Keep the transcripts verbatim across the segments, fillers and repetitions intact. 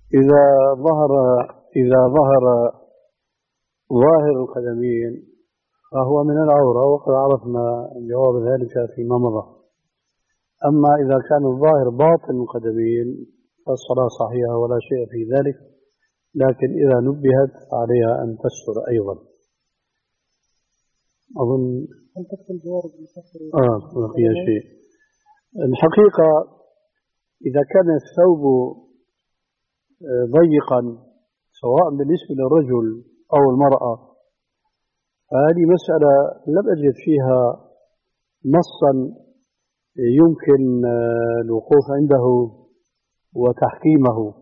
إذا ظهر إذا ظهر ظاهر القدمين فهو من العورة، وقد عرفنا جواب ذلك فيما مضى. أما إذا كان الظاهر باطن القدمين فالصلاة صحيحة ولا شيء في ذلك، لكن إذا نبهت عليها أن تستر أيضا. أظن آه بقي شيء. الحقيقة إذا كان الثوب ضيقا سواء بالنسبة للرجل أو المرأة، هذه مسألة لم أجد فيها نصا يمكن الوقوف عنده وتحكيمه،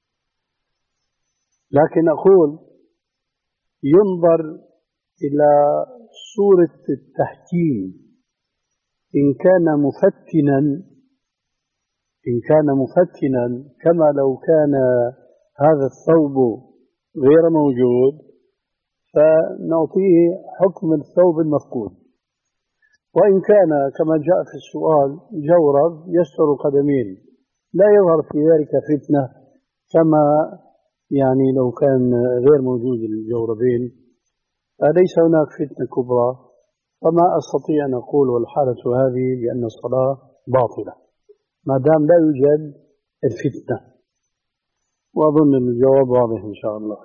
لكن أقول ينظر إلى صورة التحكيم. إن كان مفتنا إن كان مفتنا كما لو كان هذا الثوب غير موجود فنعطيه حكم الثوب المفقود. وإن كان كما جاء في السؤال جورب يستر القدمين لا يظهر في ذلك فتنة كما يعني لو كان غير موجود الجوربين، ليس هناك فتنة كبرى، فما أستطيع أن أقول والحالة هذه بأن الصلاة باطلة ما دام لا يوجد الفتنة. وأظن الجواب واضح إن شاء الله.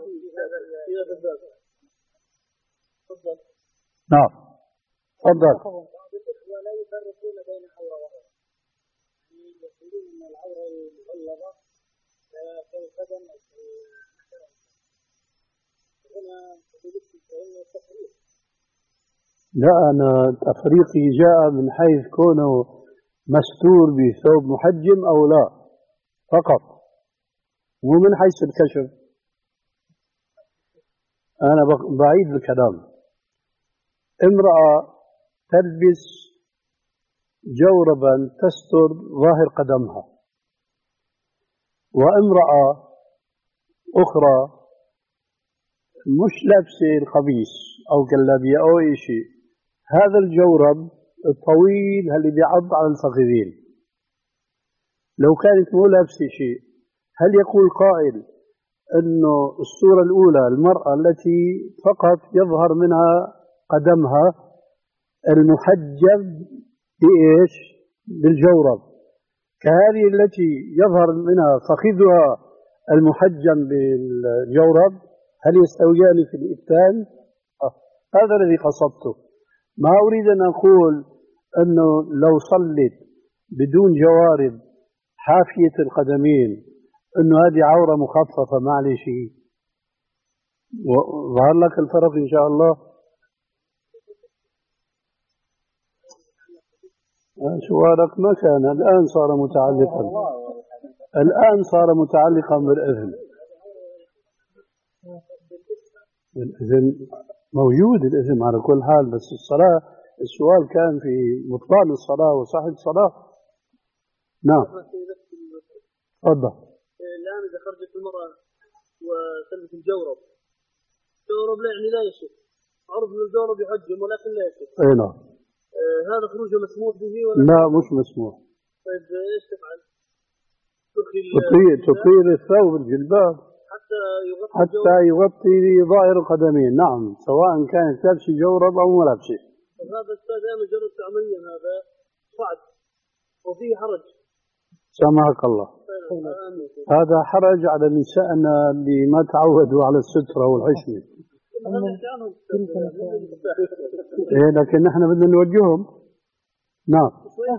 نعم تفضل. ولا يفرقون بين عورة وعورة، يعني يقولون أن العورة المغلظة كالقدم هنا فإن التفريق. لا، أنا تفريقي جاء من حيث كونه مستور بثوب محجم أو لا فقط، مو من حيث الكشف. أنا بعيد الكلام. امرأة تلبس جوربا تستر ظاهر قدمها، وامرأة أخرى مش لابسة القميص أو جلابية أو أي شيء، هذا الجورب الطويل اللي بيعض على الفخذين لو كانت مو لابسة شيء، هل يقول قائل أنه الصورة الأولى المرأة التي فقط يظهر منها قدمها المحجب بإيش؟ بالجورب، كهذه التي يظهر منها فخذها المحجم بالجورب، هل يستويان في الإفتان؟ آه. هذا الذي قصدته. ما أريد أن أقول أنه لو صلت بدون جوارب حافية القدمين أنه هذه عورة مخففة معلش. ظهر لك الفرق إن شاء الله؟ سؤالك ما كان، الآن صار متعلقا الآن صار متعلقا بالإذن. الإذن موجود، الإذن على كل حال، بس الصلاة السؤال كان في بطلان الصلاة وصحة الصلاة. نعم تفضل. الآن إذا خرجت المرأة وتلبس الجورب، الجورب لا يعني لا يشف، عرف من الجورب يحجم ولكن لا يشف. أي نعم. آه هذا خروجه مسموح به ولا لا مش مسموح. طيب ايش تفعل؟ تطير تطير الثوب الجلباب حتى يغطي حتى يغطي ظاهر القدمين. نعم، سواء كانت لابسه جورب او ما لابسه. هذا استاذ انا جربت عمليا، هذا صعب وفيه حرج. سامحك الله. هذا حرج على نسائنا اللي ما تعودوا على السترة والحشمة. إيه لكن نحن بدنا نوجههم. نعم.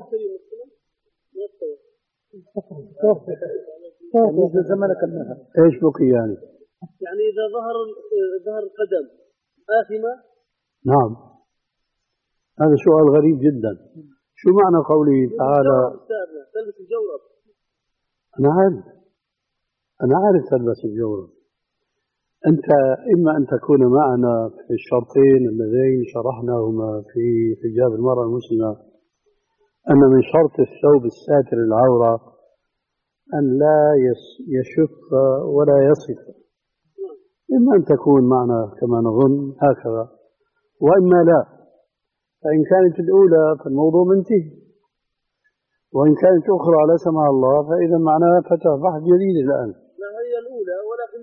ايش بقي يعني؟ يعني اذا ظهر ظهر القدم آثمة. نعم، هذا سؤال غريب جدا. شو معنى قوله تعالى تلبس الجورب؟ أنا عارف أنا عارف تلبس الجورب. أنت إما أن تكون معنا في الشرطين اللذين شرحناهما في حجاب المرأة المسلمة، أن من شرط الثوب الساتر العورة أن لا يشف ولا يصف. إما أن تكون معنا كما نظن هكذا، وإما لا. فإن كانت الأولى فالموضوع منتهي، وإن كانت أخرى لا سمح الله فإذا معناها فتح بحث جديد الآن. لا هي الأولى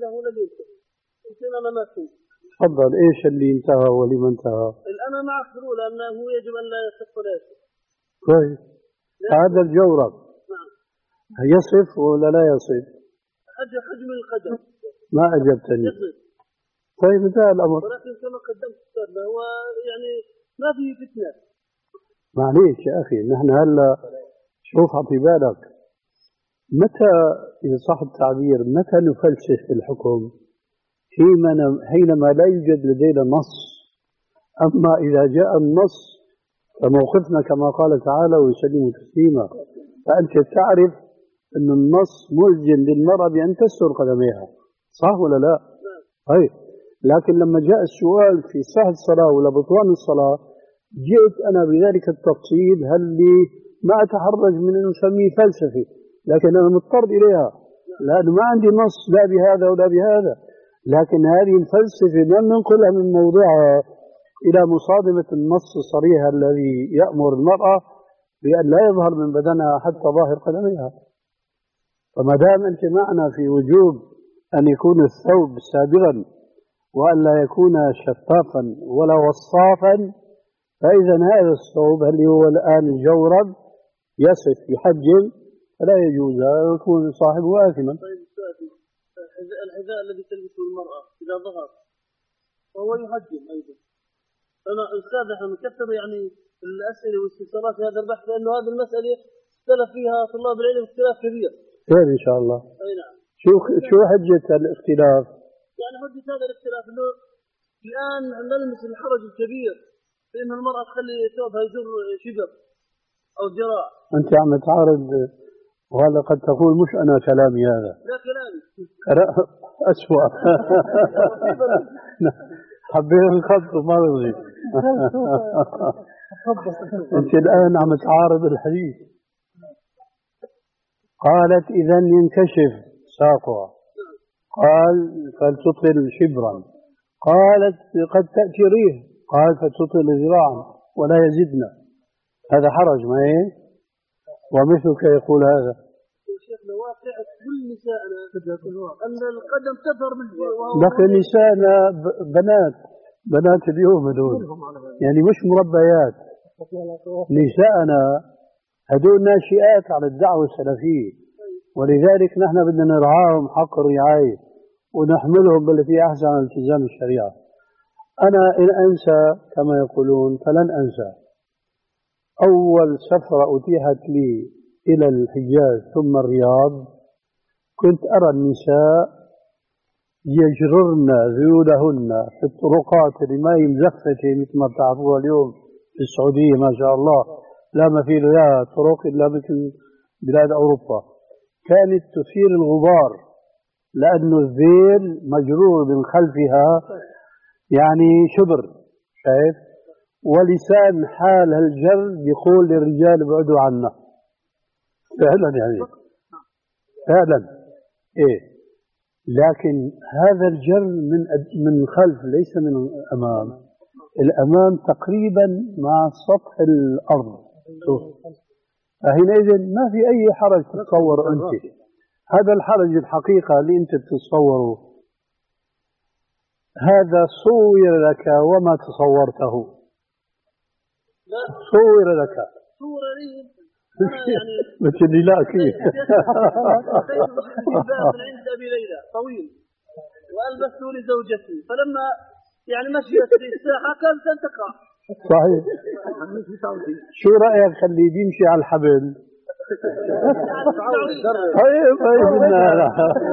ولا ينتهي؟ يمكن أنا ما فهمت. تفضل، إيش اللي انتهى ولما انتهى؟ أنا معك في الأولى أنه يجب أن لا يصف ولا يصف. كويس. هذا الجورب نعم. يصف ولا لا يصف؟ حجم القدم. ما أجبتني. يصف. طيب انتهى الأمر. ولكن كما قدمت أستاذ هو يعني ما فيه فتنة. معليش يا أخي، نحن هلا شوف عطي بالك، متى إذا صح التعبير متى نفلسف الحكم؟ حينما لا يوجد لدينا نص. أما إذا جاء النص فموقفنا كما قال تعالى ويسلم تسليما، فأنت تعرف أن النص ملزم للمرأة بأن تستر قدميها، صح ولا لا؟ طيب، لكن لما جاء السؤال في صحة الصلاة ولا بطلان الصلاة جئت أنا بذلك التفصيل، هل لي ما أتحرج من أن أسميه فلسفي، لكن أنا مضطر إليها لأنه ما عندي نص لا بهذا ولا بهذا. لكن هذه الفلسفة لم ننقلها من موضوعها إلى مصادمة النص الصريح الذي يأمر المرأة بأن لا يظهر من بدنها حتى ظاهر قدميها. فما دام أنت معنا في وجوب أن يكون الثوب سابغا وأن لا يكون شفافا ولا وصافا، فإذا هذا الثوب اللي هو الآن الجورب يصف يحجم فلا يجوز، يكون صاحبه آثما. طيب الحذاء الذي تلبسه المرأة إذا ظهر فهو يحجم أيضا. أنا أستاذ احنا نكثر يعني الأسئلة والاستفسارات في هذا البحث، لأنه هذه المسألة اختلف فيها طلاب العلم اختلاف كبير. خير إن شاء الله. أي نعم. شو شو حجة الاختلاف؟ يعني حجة هذا الاختلاف إنه الآن نلمس الحرج الكبير في إن المرأة تخلي ثوبها يجر شبر أو ذراع. أنت عم تعارض، وهذا قد تقول مش أنا كلامي هذا. لا كلامي. أسوأ. حبيت الخط وما رضي. أنت الآن عم تعارض الحديث. قالت إذا ينكشف ساقها، قال فلتطل شبرا، قالت قد تأتي ريح، قال فتطل ذراعا ولا يزدنا. هذا حرج ما هي؟ ومثلك يقول هذا. شيخنا واقعة كل نسائنا أن القدم تظهر بالجيء. لكن نسائنا بنات بنات اليوم هدول يعني مش مربيات. نسائنا هدول ناشئات على الدعوة السلفية، ولذلك نحن بدنا نرعاهم حق الرعاية ونحملهم بل في أحسن التزام الشريعة. أنا إن أنسى كما يقولون فلن أنسى أول سفرة أتيحت لي إلى الحجاز ثم الرياض، كنت أرى النساء يجررن ذيولهن في الطرقات اللي ما هي مزفتة مثل ما بتعرفوها اليوم في السعودية ما شاء الله، لا مثيل لها طرق إلا مثل بلاد أوروبا. كانت تثير الغبار لأنه الذيل مجرور من خلفها يعني شبر، شايف؟ ولسان حال هالجر يقول للرجال ابعدوا عنا. فعلا يعني فعلا إيه، لكن هذا الجر من من خلف ليس من الأمام. الأمام تقريبا مع سطح الأرض. حينئذ ما في أي حرج تتصور أنت. هذا الحرج الحقيقة اللي أنت تتصوره هذا صور لك وما تصورته. صور لك صور لي يعني مثل لا كيف من عند أبي ليلى طويل وألبسته لزوجتي، فلما يعني مشيت في الساحة كانت أن تقع. صحيح. شو رأيك خليه بيمشي على الحبل؟ طيب طيب بالنعل.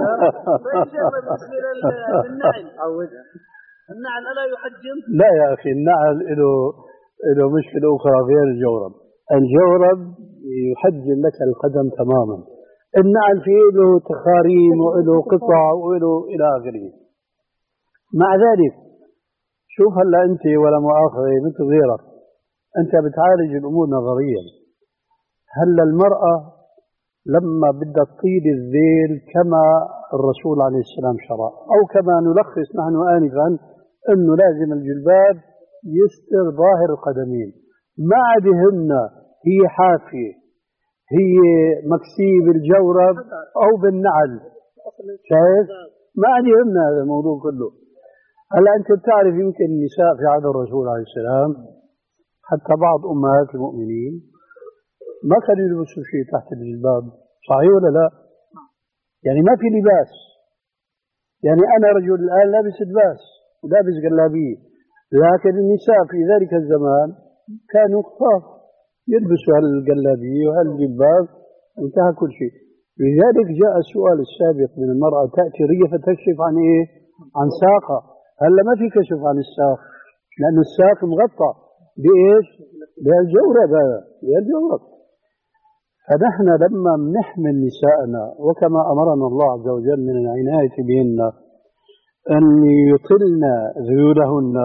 النعل ألا يحجم؟ لا يا أخي، النعل له له مشكلة أخرى غير الجورب. الجورب يحجم لك القدم تماما، النعل فيه له تخاريم وله قطع وله إلى آخره. مع ذلك شوف هلا أنت ولا مؤاخذة مثل غيرك، أنت بتعالج الأمور نظريا. هلا المرأة لما بدها تطيل الذيل كما الرسول عليه السلام شرع، أو كما نلخص نحن آنفا أنه لازم الجلباب يستر ظاهر القدمين، ما عادهن هي حافية، هي مكسية بالجورب أو بالنعل، شايف؟ ما عاد يهمنا هذا الموضوع كله. هلا أنت بتعرف يمكن النساء في عهد الرسول عليه السلام حتى بعض أمهات المؤمنين ما كانوا يلبسوا شيء تحت الجلباب، صحيح ولا لا؟ يعني ما في لباس. يعني أنا رجل الآن لابس لباس ولابس جلابية، لكن النساء في ذلك الزمان كانوا خفاف يلبسوا هالجلابية وهالجلباب وانتهى كل شيء. لذلك جاء السؤال السابق من المرأة تأتي رية فتكشف عن إيه؟ عن ساقها. هلا ما في كشف عن الساق لأن الساق مغطى بإيش؟ بالجورب، هذا بالجورب. فنحن لما نحمل نساءنا وكما أمرنا الله عز وجل من العناية بهن أن يطلن ذيولهن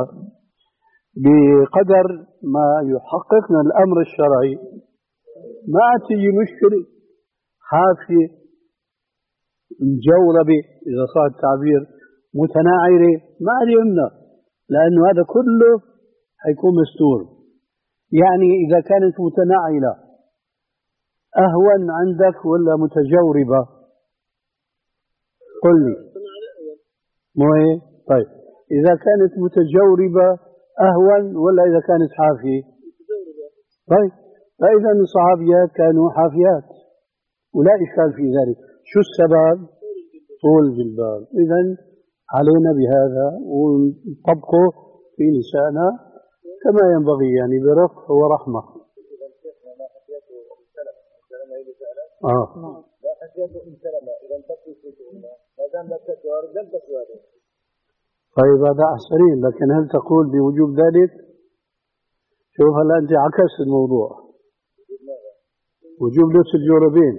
بقدر ما يحققنا الأمر الشرعي، ما تجي مشكلة حافية مجوربة إذا صار التعبير متناعرة، ما علمنا، لأنه هذا كله حيكون مستور. يعني إذا كانت متناعلة أهون عندك ولا متجوربة؟ قل لي. مو إيه؟ طيب إذا كانت متجوربة أهون ولا إذا كانت حافية؟ طيب فإذا الصحابيات كانوا حافيات ولا إشكال في ذلك. شو السبب؟ طول الجلباب. إذن علينا بهذا ونطبقه في نسائنا كما ينبغي، يعني برفق ورحمة. آه. لا حسيت إن سلمة إذا انتقل في شؤوننا ما دام لا تسوار لم تسوار. طيب هذا أحسنين، لكن هل تقول بوجوب ذلك؟ شوف هلا أنت عكست الموضوع. وجوب لبس الجوربين.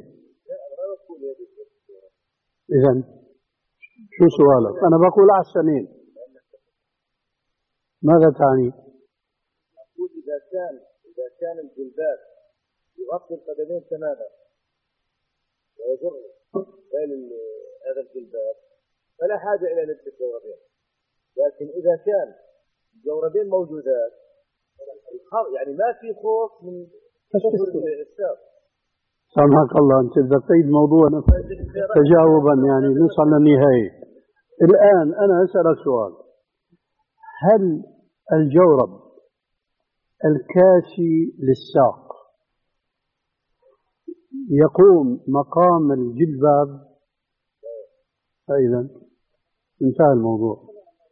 إذن شو سؤالك؟ أنا بقول أحسنين. ماذا تعني؟ أقول إذا كان إذا كان الجلباب يغطي القدمين تماما ويجر هذا الجلباب فلا حاجة إلى لبس الجوربين. لكن إذا كان الجوربين موجودات يعني ما في خوف من الساق. سامحك الله، أنت بدك تعيد موضوعنا تجاوبا يعني نوصل للنهاية. الآن أنا أسألك سؤال، هل الجورب الكاسي للساق يقوم مقام الجلباب؟ فإذا انتهى الموضوع.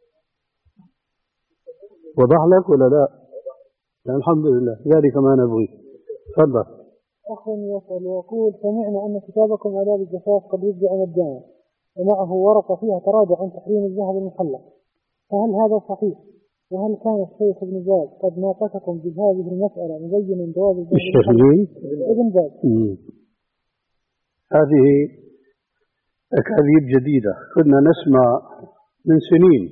وضح لك ولا لا؟ الحمد لله، ذلك ما نبغي. تفضل. أخ يسأل ويقول سمعنا أن كتابكم آداب الزفاف قد يبدأ مجانا ومعه ورقة فيها تراجع عن تحريم الذهب المحلق، فهل هذا صحيح؟ وهل كان الشيخ ابن باز قد ناقشكم بهذه المسألة مبينا جواز الذهب المحلق؟ ابن باز. هذه أكاذيب جديدة كنا نسمع من سنين،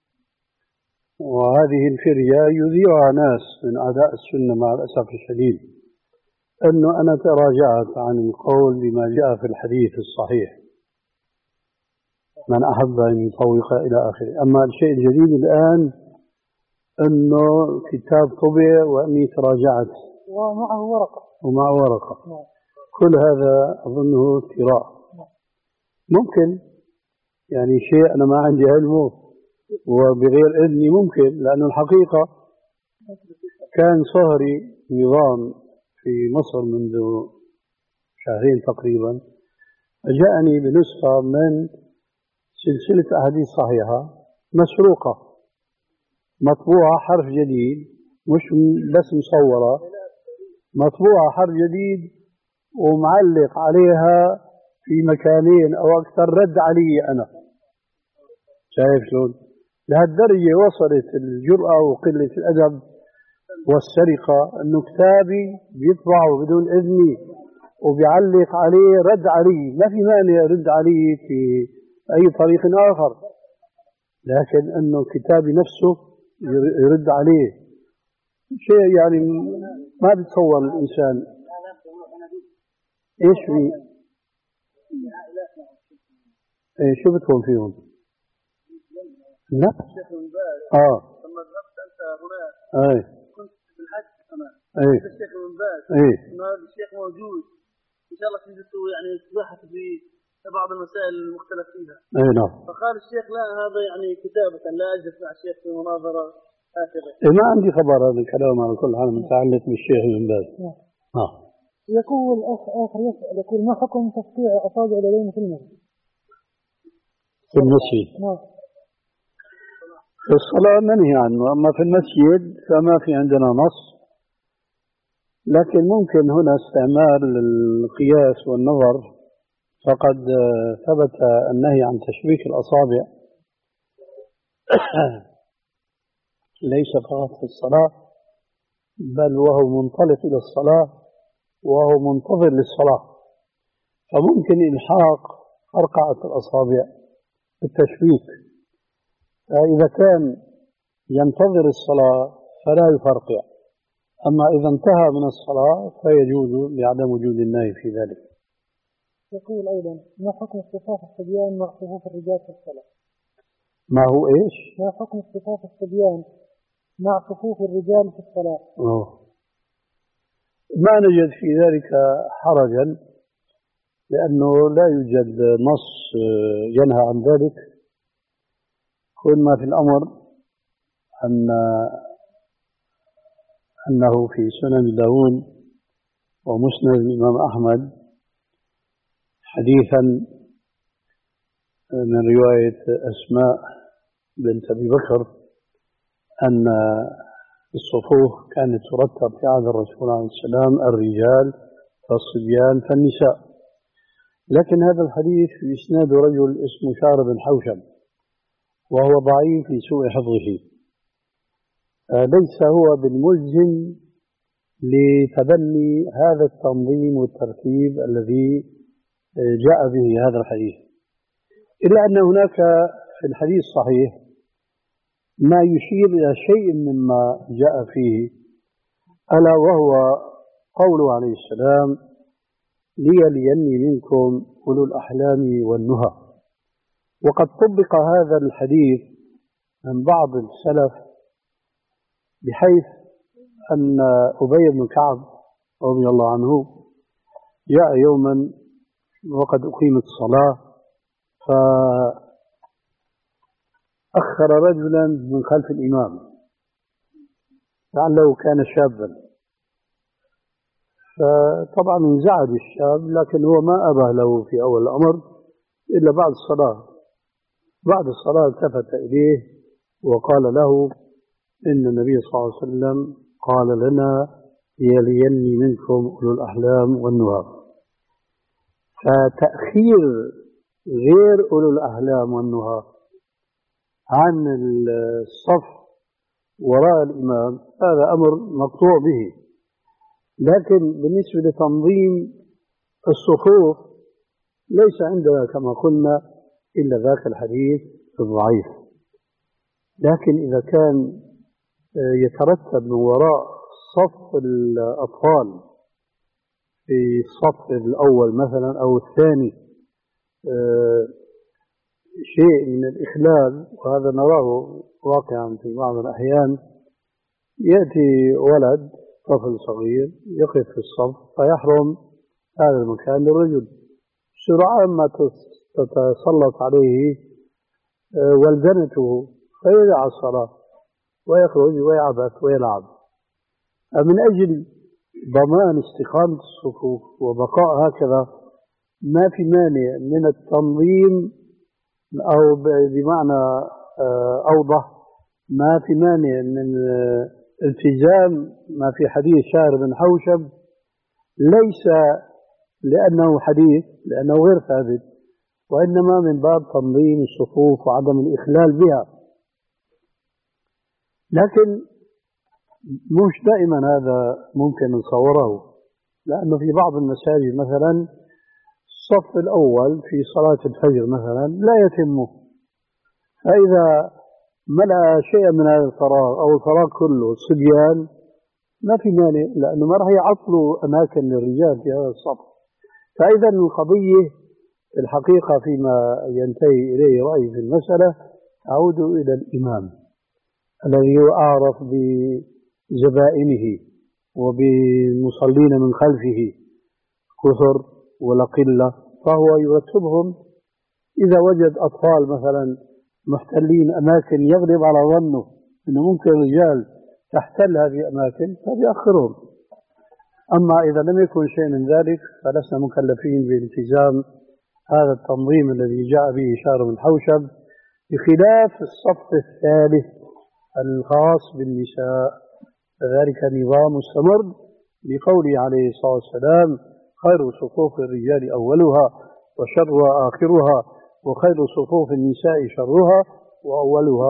وهذه الفرية يذيعها ناس من أعداء السنة مع الأسف الشديد، أنه أنا تراجعت عن القول بما جاء في الحديث الصحيح من أحب أن يطوق إلى آخره. أما الشيء الجديد الآن أنه كتاب طبع وأني تراجعت ومعه ورقة ومع ورقة. كل هذا أظنه افتراء. ممكن يعني شيء أنا ما عندي علمه وبغير إذني ممكن، لأن الحقيقة كان صهري نظام في مصر منذ شهرين تقريبا، جاءني بنسخة من سلسلة أحاديث صحيحة مسروقة مطبوعة حرف جديد، مش بس مصورة، مطبوعة حرف جديد ومعلق عليها في مكانين أو أكثر رد علي أنا. شايف شلون؟ لهالدرجة وصلت الجرأة وقلة الأدب والسرقة أنه كتابي بيطبعه بدون إذني وبيعلق عليه رد علي. ما في مانع رد عليه في أي طريق آخر، لكن أنه كتابي نفسه يرد عليه شيء يعني ما بيتصور الإنسان. إيش في إيه شو بتكون فيهم؟ لا آه لما ذهبت أنت هناك أي كنت بالحج كمان أي الشيخ ابن باز أي إنه هذا الشيخ موجود إن شاء الله تجلسوا يعني تبحث في بعض المسائل المختلف فيها. اي نعم. فقال الشيخ لا هذا يعني كتابة، لا أجلس مع الشيخ في مناظرة هكذا. إيه ما عندي خبر هذا الكلام على كل حال متعلق بالشيخ بن باز. اه. يقول الأخ آخر يسأل يقول ما حكم تقطيع أصابع اليدين في المسجد؟ في المسجد. نعم. في الصلاة منهي عنه، أما في المسجد فما في عندنا نص، لكن ممكن هنا استعمال القياس والنظر، فقد ثبت النهي عن تشبيك الأصابع ليس فقط في الصلاة بل وهو منطلق إلى الصلاة وهو منتظر للصلاة، فممكن إلحاق أرقعة الأصابع بالتشبيك، فإذا كان ينتظر الصلاة فلا يفرقع، أما إذا انتهى من الصلاة فيجوز لعدم وجود النهي في ذلك. يقول أيضا ما حكم اصطفاف الصبيان مع صفوف الرجال في الصلاة؟ ما هو إيش؟ ما حكم اصطفاف الصبيان مع صفوف الرجال في الصلاة؟ أوه. ما نجد في ذلك حرجا، لأنه لا يوجد نص ينهى عن ذلك. كل ما في الأمر أن أنه في سنن داود ومسند الإمام أحمد حديثا من رواية أسماء بنت أبي بكر أن الصفوف كانت ترتب في عهد الرسول عليه السلام الرجال فالصبيان فالنساء، لكن هذا الحديث في إسناد رجل اسمه شعر بن حوشب وهو ضعيف لسوء حفظه، ليس هو بالملزم لتبني هذا التنظيم والترتيب الذي جاء به هذا الحديث، إلا أن هناك في الحديث الصحيح ما يشير إلى شيء مما جاء فيه، ألا وهو قوله عليه السلام ليليني منكم أولو الأحلام والنهى. وقد طبق هذا الحديث من بعض السلف بحيث أن أبي بن كعب رضي الله عنه جاء يوما وقد أقيمت الصلاة فأخر رجلا من خلف الإمام لعله كان شابا، فطبعا انزعج الشاب، لكن هو ما أبه له في أول الأمر إلا بعد الصلاة. بعد الصلاة التفت إليه وقال له إن النبي صلى الله عليه وسلم قال لنا يليني منكم أولو الأحلام والنهى. فتأخير غير أولو الأحلام والنهى عن الصف وراء الإمام هذا أمر مقطوع به، لكن بالنسبة لتنظيم الصفوف ليس عندنا كما قلنا إلا ذاك الحديث الضعيف، لكن إذا كان يترتب من وراء صف الأطفال في الصف الأول مثلا أو الثاني شيء من الإخلال، وهذا نراه واقعا في بعض الأحيان، يأتي ولد طفل صغير يقف في الصف فيحرم هذا المكان للرجل، سرعان ما تتسلط عليه والدنته فيدع الصلاة ويخرج ويعبث ويلعب. من أجل ضمان استقامة الصفوف وبقاء هكذا ما في مانع من التنظيم، أو بمعنى أوضح ما في مانع من التزام ما في حديث شعر بن حوشب، ليس لأنه حديث لأنه غير ثابت، وإنما من باب تنظيم الصفوف وعدم الإخلال بها. لكن مش دائما هذا ممكن نصوره، لأنه في بعض المساجد مثلا الصف الأول في صلاة الفجر مثلا لا يتمه، فإذا ملأ شيئا من هذا الفراغ أو الفراغ كله الصبيان ما في مانع، لأنه ما راح يعطلوا أماكن للرجال في هذا الصف. فإذا القضية الحقيقة فيما ينتهي إليه رأي في المسألة تعود إلى الإمام الذي هو أعرف بزبائنه وبالمصلين من خلفه كثر ولا قلة، فهو يرتبهم. إذا وجد أطفال مثلا محتلين أماكن يغلب على ظنه أنه ممكن الرجال تحتل هذه الأماكن فبيأخرهم. أما إذا لم يكن شيء من ذلك فلسنا مكلفين بالتزام هذا التنظيم الذي جاء به شهر بن حوشب، بخلاف الصف الثالث الخاص بالنساء، فذلك نظام مستمر بقوله عليه الصلاة والسلام: خير صفوف الرجال أولها وشرها آخرها، وخير صفوف النساء شرها وأولها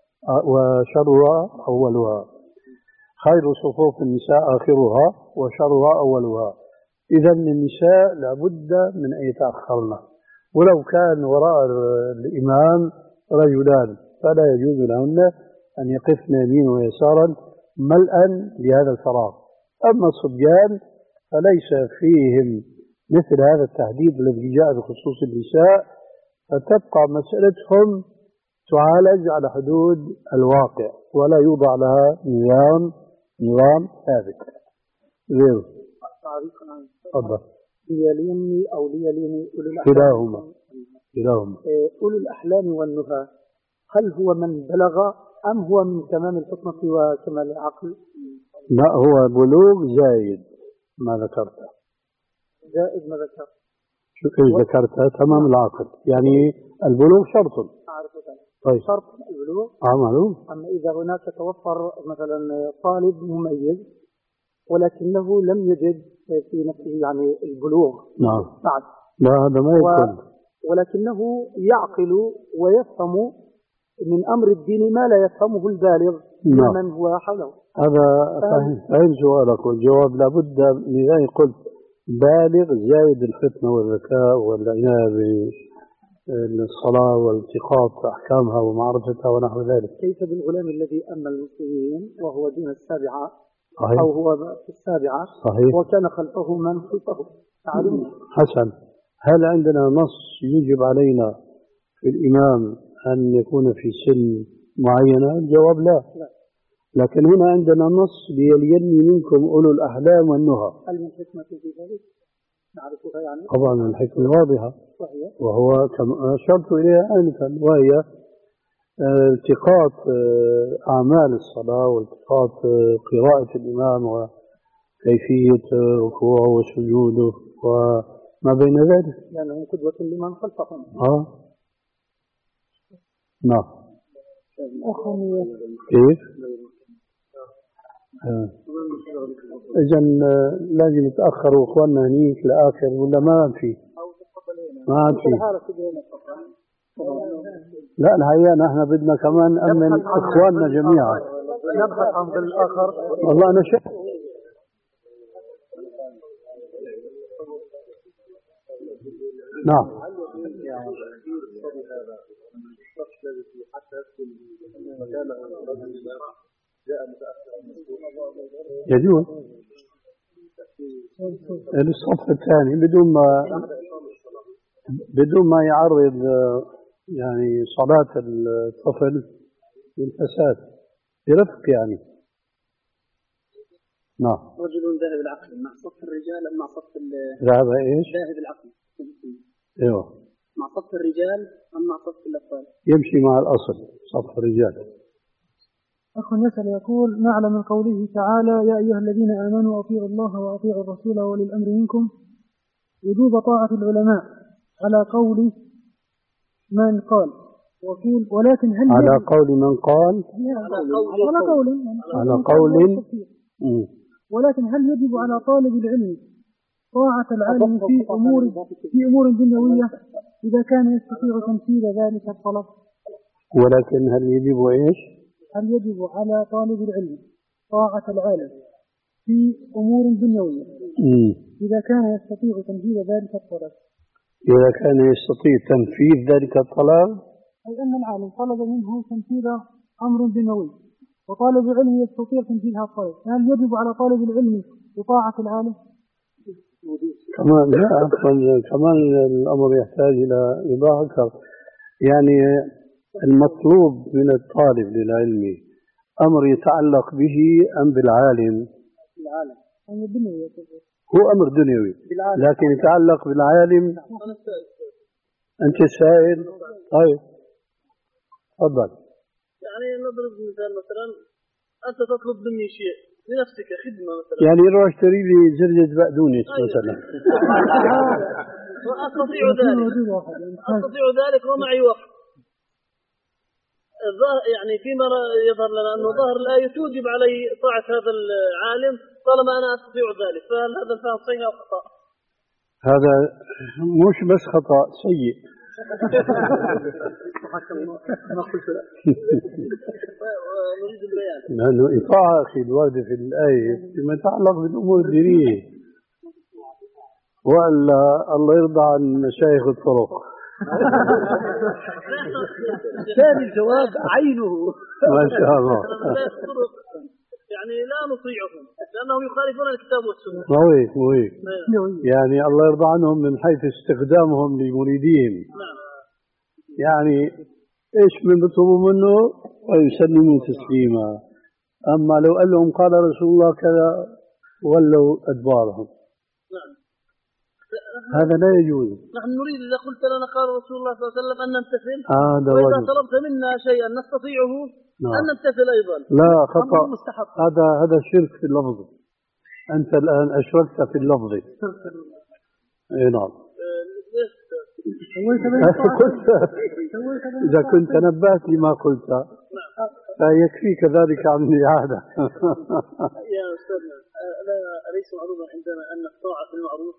وشرها أولها. خير صفوف النساء آخرها وشرها أولها. إذا النساء لابد من أن يتأخرن، ولو كان وراء الإمام رجلان فلا يجوز لهن أن يقفن يمين ويسارا ملءا لهذا الفراغ. أما الصبيان فليس فيهم مثل هذا التحديد الذي جاء بخصوص النساء، فتبقى مسألتهم تعالج على حدود الواقع ولا يوضع لها نظام نظام ثابت. غيره تفضل. ليليني أو ليليني أولي الأحلام كلاهما كلاهما أولي الأحلام والنهى، هل هو من بلغ أم هو من تمام الفطنة وكمال العقل؟ لا، هو بلوغ زايد ما ذكرته. زائد ما ذكرت. شو كيف ذكرتها؟ تمام العقل، يعني البلوغ شرط. أعرف ذلك. طيب. شرط البلوغ. اه معلوم. أما إذا هناك توفر مثلا طالب مميز ولكنه لم يجد في نفسه يعني البلوغ نعم. بعد. لا، هذا ما يكون. ولكنه يعقل ويفهم من أمر الدين ما لا يفهمه البالغ ممن هو حوله. هذا فهم, فهم سؤالك، والجواب لابد. لذلك قلت بالغ زائد الفتنة والذكاء والعناية بالصلاة والالتقاط أحكامها ومعرفتها ونحو ذلك. كيف بالغلام الذي أما المسلمين وهو دون السابعة؟ صحيح. أو هو في السابعة. صحيح. وكان خلفه من خلفه تعلم. حسن، هل عندنا نص يجب علينا في الإمام أن يكون في سن معينة؟ الجواب لا. لا. لكن هنا عندنا نص: ليلين منكم أولو الأحلام والنهى. هل من حكمة في ذلك؟ نعرفها يعني؟ طبعا الحكمة واضحة، وهي وهو كما أشرت إليها آنفا، وهي التقاط أعمال الصلاة والتقاط قراءة الإمام وكيفية ركوعه وسجوده وما بين ذلك، لأنهم قدوة لمن خلفهم. آه نعم. كيف؟ آه. إذا لازم يتأخروا إخواننا هنيك لآخر ولا ما في؟ ما عاد في. لا، الحقيقة نحن بدنا كمان نأمن إخواننا جميعا. نبحث عن ظل الآخر. والله أنا شايف. نعم. يجوز الصف الثاني بدون ما بدون ما يعرض يعني صلاة الطفل للفساد برفق يعني. نعم. رجل ذاهب العقل مع صف الرجال أم مع صف ذهب ايش؟ ذاهب العقل. ايوه. مع صف الرجال أم مع صف الأطفال؟ يمشي مع الأصل صف الرجال. أخ يسأل يقول: نعلم من قوله تعالى: يا أيها الذين آمنوا أطيعوا الله وأطيعوا الرسول وأولي الأمر منكم، وجوب طاعة العلماء على قول من قال، وقول ولكن هل على قول من قال على قول على قول ولكن هل يجب على طالب العلم طاعة العالم في أمور في أمور دنيوية إذا كان يستطيع تنفيذ ذلك الطلب؟ ولكن هل يجب ايش؟ هل يجب على طالب العلم طاعة العالم في أمور دنيوية إذا كان يستطيع تنفيذ ذلك الطلب؟ إذا كان يستطيع تنفيذ ذلك الطلب، أي أن العالم طلب منه تنفيذ أمر دنيوي وطالب العلم يستطيع تنفيذ هذا الطلب، هل يجب على طالب العلم بطاعة العالم؟ كمان لا، كمان الأمر يحتاج إلى إيضاح أكثر. يعني المطلوب من الطالب للعلم أمر يتعلق به أم بالعالم؟ العالم. أم الدنيوي. هو أمر دنيوي لكن يتعلق بالعالم. أنت السائل. طيب تفضل. يعني نضرب مثال مثلا أنت تطلب مني شيء لنفسك خدمة مثلا، يعني روح اشتري لي زرجة بقدونس مثلا. وأستطيع ذلك أستطيع ذلك ومعي وقت. يعني فيما يظهر لنا أنه ظاهر الآية توجب علي طاعة هذا العالم طالما أنا أستطيع ذلك، فهل هذا الفهم صحيح أو خطأ؟ هذا مش بس خطأ سيء. نريد البيان. لأنه إطاعة أخي الواردة في الآية فيما يتعلق بالأمور الدينية، وألا الله يرضى عن مشايخ الطرق. ثاني الجواب عينه. ما شاء الله. يعني لا نطيعهم لأنهم يخالفون الكتاب والسنة. مويك مويك. يعني الله يرضى عنهم من حيث استخدامهم لمريدين. يعني إيش من بيطلبوا منه ويسلموا تسليما. أما لو قال لهم قال رسول الله كذا ولوا أدبارهم. نعم. هذا لا يجوز. نحن نريد إذا قلت لنا قال رسول الله صلى الله عليه وسلم أن نمتثل، هذا وإذا وجه. طلبت منا شيئا نستطيعه نعم. أن نمتثل أيضا. لا خطأ، هذا هذا شرك في اللفظ. أنت الآن أشركت في اللفظ. إيه نعم. قلت إذا كنت نبهت لما قلت فيكفيك ذلك عن الإعادة. يا أستاذنا أليس معروفا عندنا أن الطاعة في المعروف؟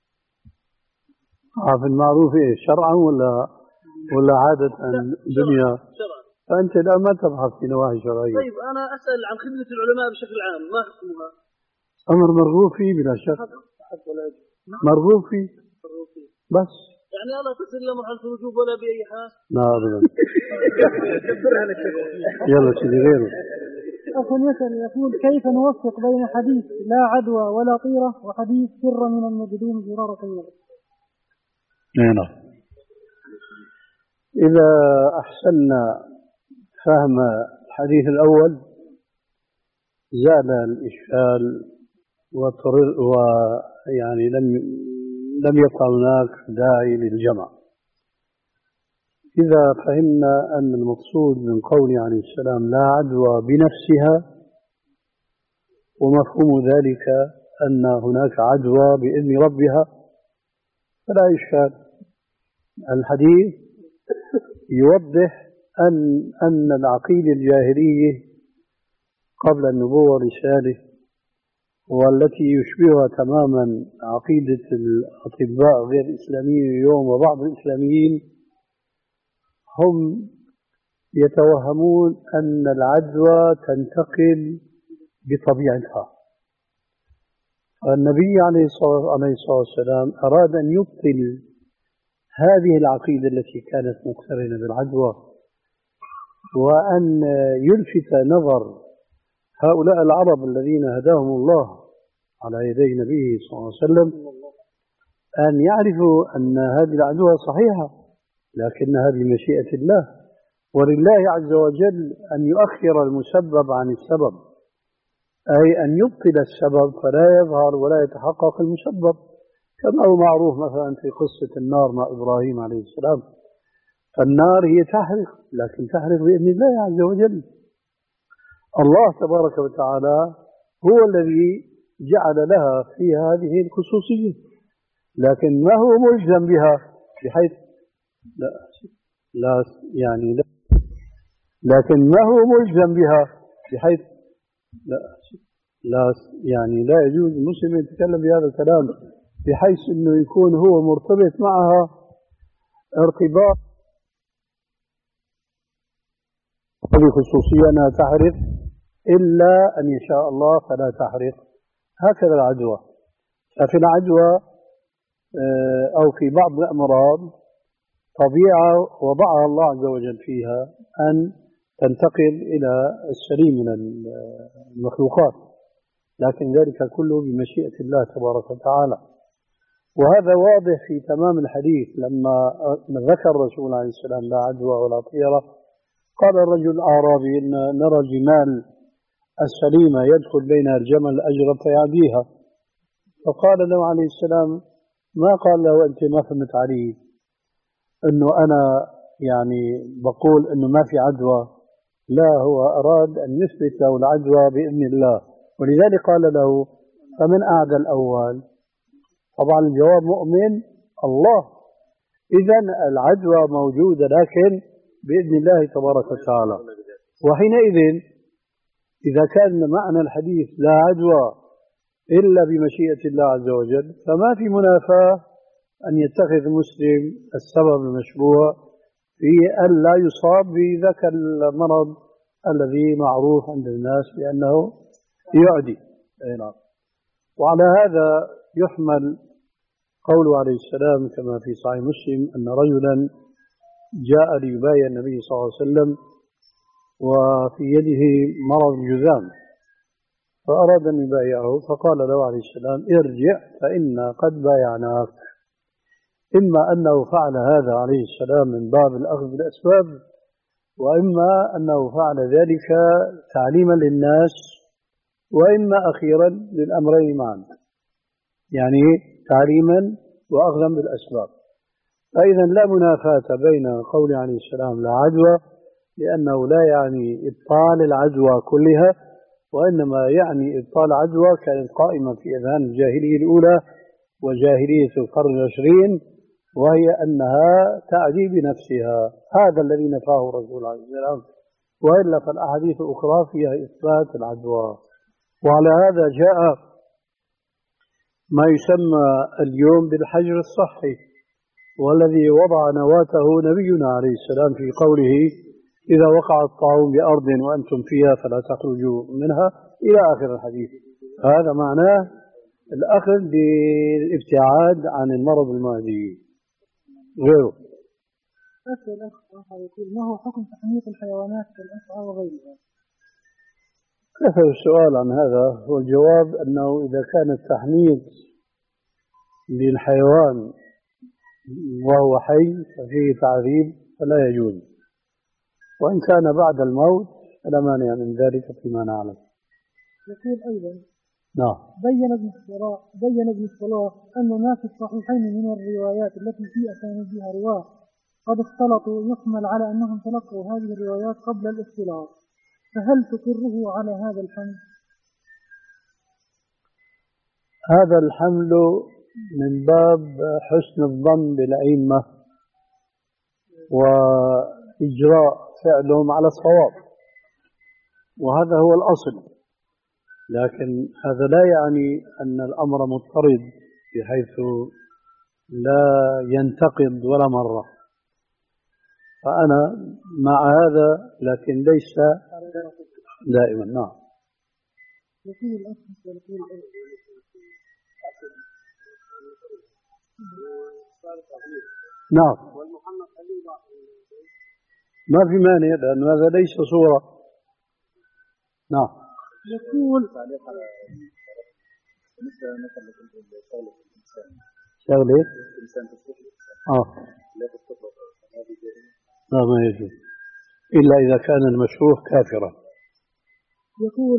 طاعة في المعروف إيه شرعا ولا ولا عادة دنيا؟ شرعا. فأنت الآن ما تبحث في نواحي شرعية. طيب أنا أسأل عن خدمة العلماء بشكل عام، ما حكمها؟ أمر مرغوب فيه بلا شك، مرغوب فيه بس. يعني لا تصل إلى مرحلة الوجوب ولا بأي حال؟ لا أبدا. يلا سيدي غيره. أخ يسأل يقول كيف نوفق بين حديث لا عدوى ولا طيرة وحديث سر من المجدوم زرار طيرة؟ نعم. إذا أحسننا فهم الحديث الأول زال الإشكال وطرر ويعني لم لم يبقى هناك داعي للجمع. إذا فهمنا أن المقصود من قوله عليه السلام لا عدوى بنفسها ومفهوم ذلك أن هناك عدوى بإذن ربها فلا إشكال. الحديث يوضح أن أن العقيدة الجاهلية قبل النبوة والرسالة والتي يشبهها تماما عقيدة الأطباء غير الإسلاميين اليوم وبعض الإسلاميين هم يتوهمون أن العدوى تنتقل بطبيعتها. النبي عليه الصلاة والسلام أراد أن يبطل هذه العقيدة التي كانت مقترنة بالعدوى وأن يلفت نظر هؤلاء العرب الذين هداهم الله على يدي نبيه صلى الله عليه وسلم أن يعرفوا أن هذه العدوى صحيحة لكنها بمشيئة الله، ولله عز وجل أن يؤخر المسبب عن السبب، أي أن يبطل السبب فلا يظهر ولا يتحقق المسبب، كما هو معروف مثلا في قصة النار مع إبراهيم عليه السلام. فالنار هي تحرق لكن تحرق بإذن الله عز وجل. الله تبارك وتعالى هو الذي جعل لها في هذه الخصوصية، لكن ما هو ملزم بها بحيث لا, لا يعني لا لكن ما هو ملزم بها بحيث لا, لا يعني لا يجوز المسلم يتكلم بهذا الكلام بحيث انه يكون هو مرتبط معها ارتباط هذه خصوصية أنها تحرق إلا أن يشاء الله فلا تحرق. هكذا العدوى. ففي العدوى أو في بعض الأمراض طبيعة وضعها الله عز وجل فيها أن تنتقل إلى السليم من المخلوقات، لكن ذلك كله بمشيئة الله تبارك وتعالى. وهذا واضح في تمام الحديث لما ذكر الرسول عليه السلام لا عدوى ولا طيرة. قال الرجل الأعرابي إن نرى جمال السليمة يدخل بينها الجمل الأجرب فيعديها، فقال له عليه السلام ما قال له أنت ما فهمت علي أنه أنا يعني بقول أنه ما في عدوى، لا، هو أراد أن يثبت له العدوى بإذن الله، ولذلك قال له فمن أعدى الأول؟ طبعا الجواب مؤمن الله. إذن العدوى موجودة لكن بإذن الله تبارك وتعالى. وحينئذ إذا كان معنى الحديث لا عدوى إلا بمشيئة الله عز وجل، فما في منافاة أن يتخذ مسلم السبب المشروع في أن لا يصاب بذاك المرض الذي معروف عند الناس بأنه يعدي. وعلى هذا يحمل قوله عليه السلام كما في صحيح مسلم أن رجلا جاء ليبايع النبي صلى الله عليه وسلم وفي يده مرض جذام، فأراد أن يبايعه، فقال له عليه السلام ارجع فإنا قد بايعناك. إما أنه فعل هذا عليه السلام من باب الأخذ بالأسباب، وإما أنه فعل ذلك تعليما للناس، وإما أخيرا للأمرين معا، يعني تعليما وأخذا بالأسباب. فإذا لا منافاة بين قول عليه السلام لا عدوى، لأنه لا يعني إبطال العدوى كلها، وإنما يعني إبطال عدوى كانت قائمة في أذهان الجاهلية الأولى وجاهلية القرن العشرين، وهي أنها تعدي بنفسها. هذا الذي نفاه الرسول عليه السلام، وإلا فالأحاديث الأخرى فيها إثبات العدوى. وعلى هذا جاء ما يسمى اليوم بالحجر الصحي، والذي وضع نواته نبينا عليه السلام في قوله إذا وقع الطاعون بأرض وأنتم فيها فلا تخرجوا منها إلى آخر الحديث. هذا معناه الأخذ بالابتعاد عن المرض المعدي غيره. أسأل أخ يقول ما هو حكم تحنيط الحيوانات كالأسعى وغيرها؟ كثر السؤال عن هذا، والجواب أنه إذا كان التحنيط للحيوان وهو حي ففيه تعذيب فلا يجوز، وإن كان بعد الموت فلا مانع من ذلك فيما نعلم. يقول أيضا نعم. بين ابن الصلاح بين ابن الصلاح أن ما في الصحيحين من الروايات التي في أسانيدها رواة قد اختلطوا يحمل على أنهم تلقوا هذه الروايات قبل الاختلاط، فهل تقره على هذا الحمل؟ هذا الحمل من باب حسن الظن بالأئمة وإجراء فعلهم على الصواب، وهذا هو الأصل. لكن هذا لا يعني أن الأمر مضطرد بحيث لا ينتقد ولا مرة، فأنا مع هذا لكن ليس دائما. نعم. نعم، ما في مانع لأن هذا ليس صورة. نعم. يقول شغلة آه لا ما يجوز إلا إذا كان المشروح كافرا. يقول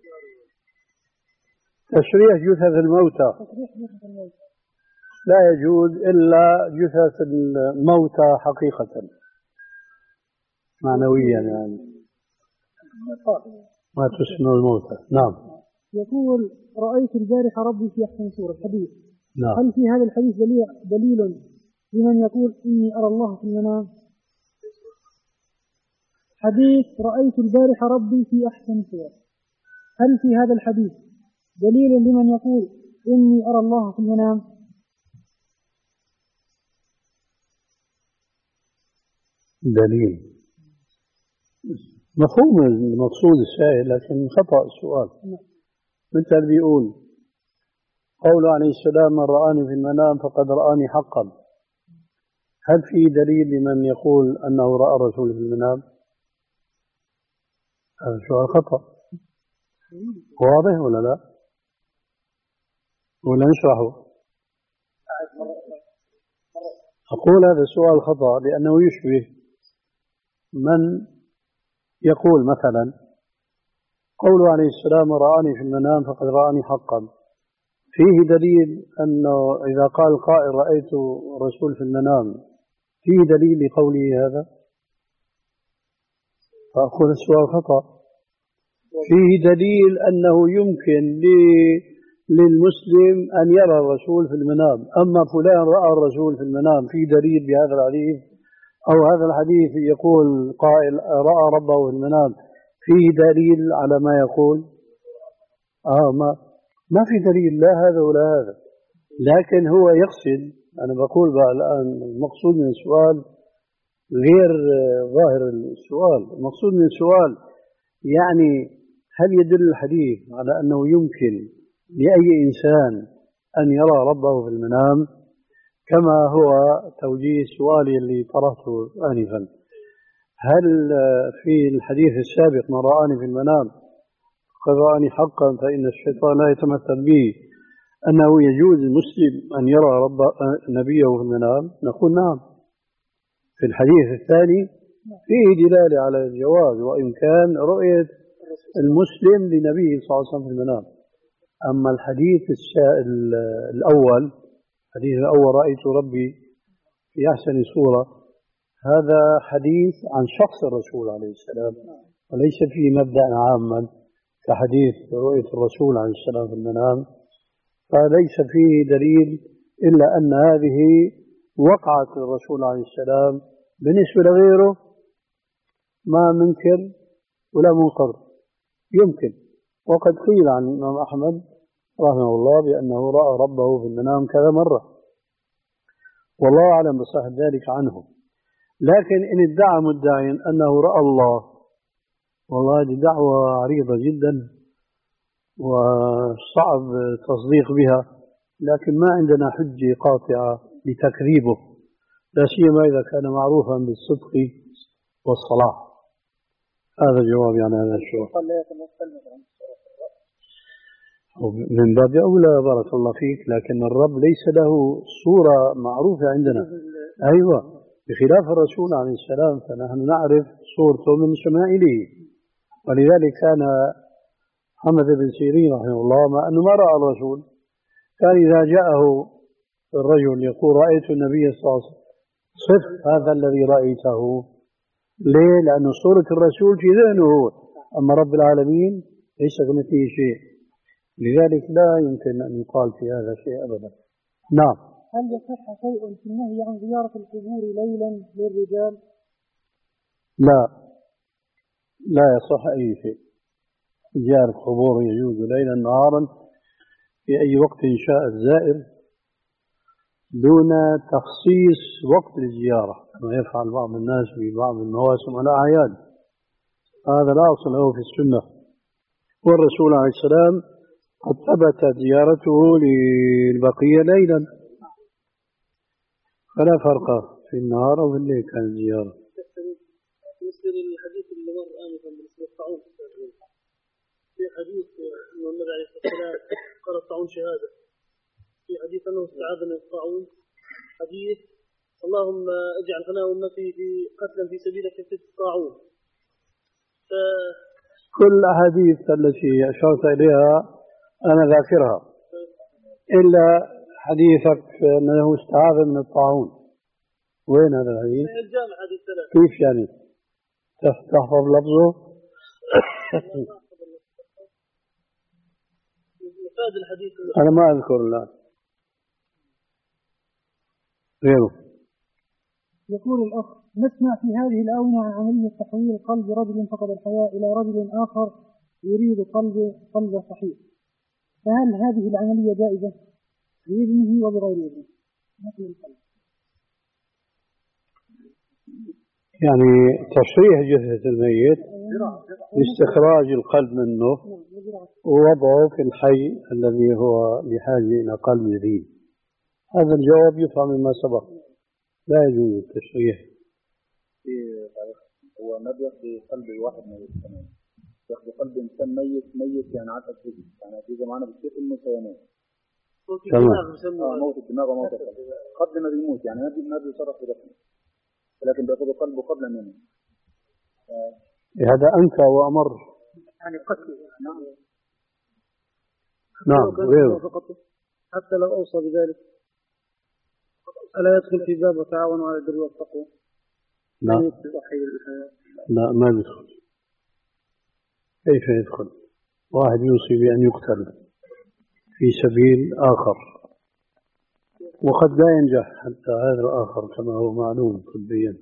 تشريح جثث الموتى لا يجوز إلا جثث الموتى حقيقة معنويا، يعني ما تسمى الموتى. نعم. يقول رأيت البارحة ربي في أحسن صورة حديث. نعم. هل في هذا الحديث دليل, دليل لمن يقول إني أرى الله في المنام؟ حديث رأيت البارحة ربي في أحسن صورة، هل في هذا الحديث دليل لمن يقول إني أرى الله في المنام؟ دليل مفهوم المقصود السائل، لكن خطأ السؤال. مثل بيقول قول عليه السلام من رآني في المنام فقد رآني حقا، هل في دليل لمن يقول أنه رأى الرسول في المنام؟ هذا سؤال خطأ. واضح ولا لا؟ ولا نشرحه؟ أقول هذا السؤال خطأ لأنه يشبه من يقول مثلا قوله عليه السلام رآني في المنام فقد رآني حقا، فيه دليل أنه إذا قال قائل رأيت الرسول في المنام فيه دليل لقوله هذا؟ فأقول السؤال خطأ. فيه دليل أنه يمكن للمسلم أن يرى الرسول في المنام. أما فلان رأى الرسول في المنام، فيه دليل بهذا الحديث؟ أو هذا الحديث يقول قائل رأى ربه في المنام، فيه دليل على ما يقول؟ آه ما ما في دليل لا هذا ولا هذا. لكن هو يقصد، أنا بقول بقى الآن المقصود من السؤال غير ظاهر السؤال. المقصود من السؤال يعني هل يدل الحديث على أنه يمكن لأي إنسان أن يرى ربه في المنام، كما هو توجيه سؤالي اللي طرحته آنفا؟ هل في الحديث السابق من رآني في المنام قد رآني حقا فإن الشيطان لا يتمثل به، أنه يجوز للمسلم أن يرى رب نبيه في المنام؟ نقول نعم. في الحديث الثاني فيه دلالة على الجواز وإمكان رؤية المسلم لنبيه صلى الله عليه وسلم في المنام. أما الحديث الأول، الحديث الأول رأيت ربي في أحسن صورة، هذا حديث عن شخص الرسول عليه السلام وليس فيه مبدأ عاما كحديث رؤية الرسول عليه السلام في المنام. فليس فيه دليل إلا أن هذه وقعت للرسول عليه السلام. بالنسبة لغيره ما منكر ولا منقر، يمكن. وقد قيل عن الإمام أحمد رحمه الله بأنه رأى ربه في المنام كذا مرة، والله أعلم بصحة ذلك عنه. لكن إن ادعى مدعي أنه رأى الله، والله هذه دعوة عريضة جدا وصعب تصديق بها، لكن ما عندنا حجة قاطعة لتكذيبه، لا سيما إذا كان معروفا بالصدق والصلاح. هذا الجواب يعني هذا الشيء. من باب أولى بارك الله فيك، لكن الرب ليس له صورة معروفة عندنا. أيوة، بخلاف الرسول عليه السلام فنحن نعرف صورته من شمائله. ولذلك كان محمد بن سيرين رحمه الله مع أنه ما رأى الرسول، كان إذا جاءه الرجل يقول رأيت النبي صلى الله عليه وسلم، صف هذا الذي رأيته. ليه؟ لأن صورة الرسول في ذهنه هو، أما رب العالمين ليس كمثله شيء، لذلك لا يمكن أن يقال في هذا شيء أبدا. نعم. هل يصح شيء في النهي عن زيارة القبور ليلا للرجال؟ لا، لا يصح أي شيء. زيارة القبور يجوز ليلا نهارا في أي وقت شاء الزائر دون تخصيص وقت للزيارة كما يفعل بعض الناس في بعض المواسم والأعياد. هذا لا أصل له في السنة، والرسول عليه السلام قد ثبتت زيارته للبقية ليلا، فلا فرق في النهار أو في الليل كان الزيارة. بالنسبة للحديث اللي مر آنفا بالنسبة للطاعون، في حديث أن النبي عليه الصلاة والسلام قال الطاعون شهادة، في حديث أنه استعاذ من الطاعون، حديث اللهم اجعل فناء أمتي في قتلا في سبيلك في الطاعون. ف... كل الأحاديث التي أشرت إليها أنا ذاكرها، إلا حديثك أنه استعاذ من الطاعون. وين هذا الحديث؟ الجامع حديث ثلاثة. كيف يعني؟ تحفظ لفظه؟ مفاد الحديث أنا ما أذكر الآن غيره. يقول الأخ: نسمع في هذه الآونة عن عملية تحويل قلب رجل فقد الحياة إلى رجل آخر يريد قلب قلب صحيح، فهل هذه العملية جائزة بإذنه وبغير إذنه؟ نقل القلب. يعني تشريح جثة الميت لاستخراج القلب منه ووضعه في الحي الذي هو بحاجة إلى قلب جديد. هذا الجواب يفهم مما سبق، لا يجوز التشريح. هو نبيض بقلب واحد ميت كمان، ياخذ قلب إنسان ميت ميت يعني عاد أجهزة، يعني أجهزة معنا بالشيء إنه سيموت. تمام. موت الدماغ وموت القلب قبل ما بيموت، يعني ما بيصرف بدفنه، لكن بيأخذ قلبه قبل أن يموت. هذا أنكى وأمر. يعني قتل. نعم. نعم غيره. حتى لو أوصى بذلك ألا يدخل في باب وتعاونوا على البر والتقوى؟ لا لا ما يدخل. كيف يدخل؟ واحد يوصي بأن يقتل في سبيل آخر وقد لا ينجح حتى هذا الآخر كما هو معلوم طبيا.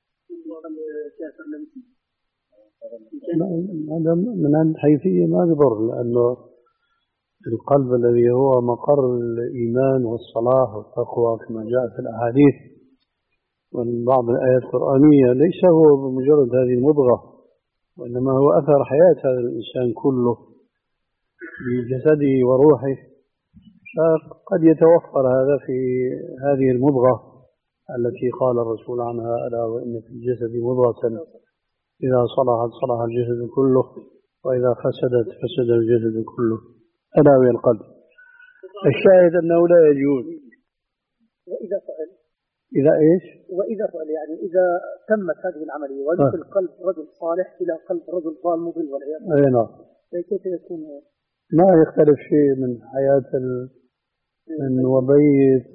هذا من الحيثية ما يضر، لأنه القلب الذي هو مقر الإيمان والصلاح والتقوى كما جاء في الأحاديث ومن بعض الآيات القرآنية ليس هو بمجرد هذه المضغة، وإنما هو أثر حياة هذا الإنسان كله بجسده وروحه. فقد يتوفر هذا في هذه المضغة التي قال الرسول عنها: ألا وإن في الجسد مضغة إذا صلحت صلح الجسد كله وإذا فسدت فسد الجسد كله، ألا وهي القلب. الشاهد أنه لا يجوز. وإذا فعل إذا إيش؟ وإذا فعل يعني إذا تمت هذه العملية ومثل آه. قلب رجل صالح إلى قلب رجل ضال مضل والعياذ بالله. أي نعم. كيف يكون؟ ما يختلف شيء من حياة من وضعية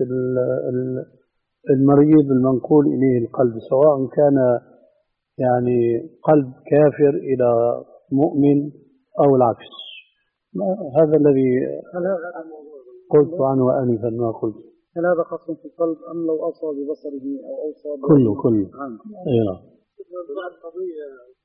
المريض المنقول إليه القلب، سواء كان يعني قلب كافر إلى مؤمن أو العكس. هذا الذي قلت عنه آنفا ما قلت. هل هذا خاص في القلب أم لو أوصى ببصره أو أوصى كله كله؟ أي نعم. بعض قضية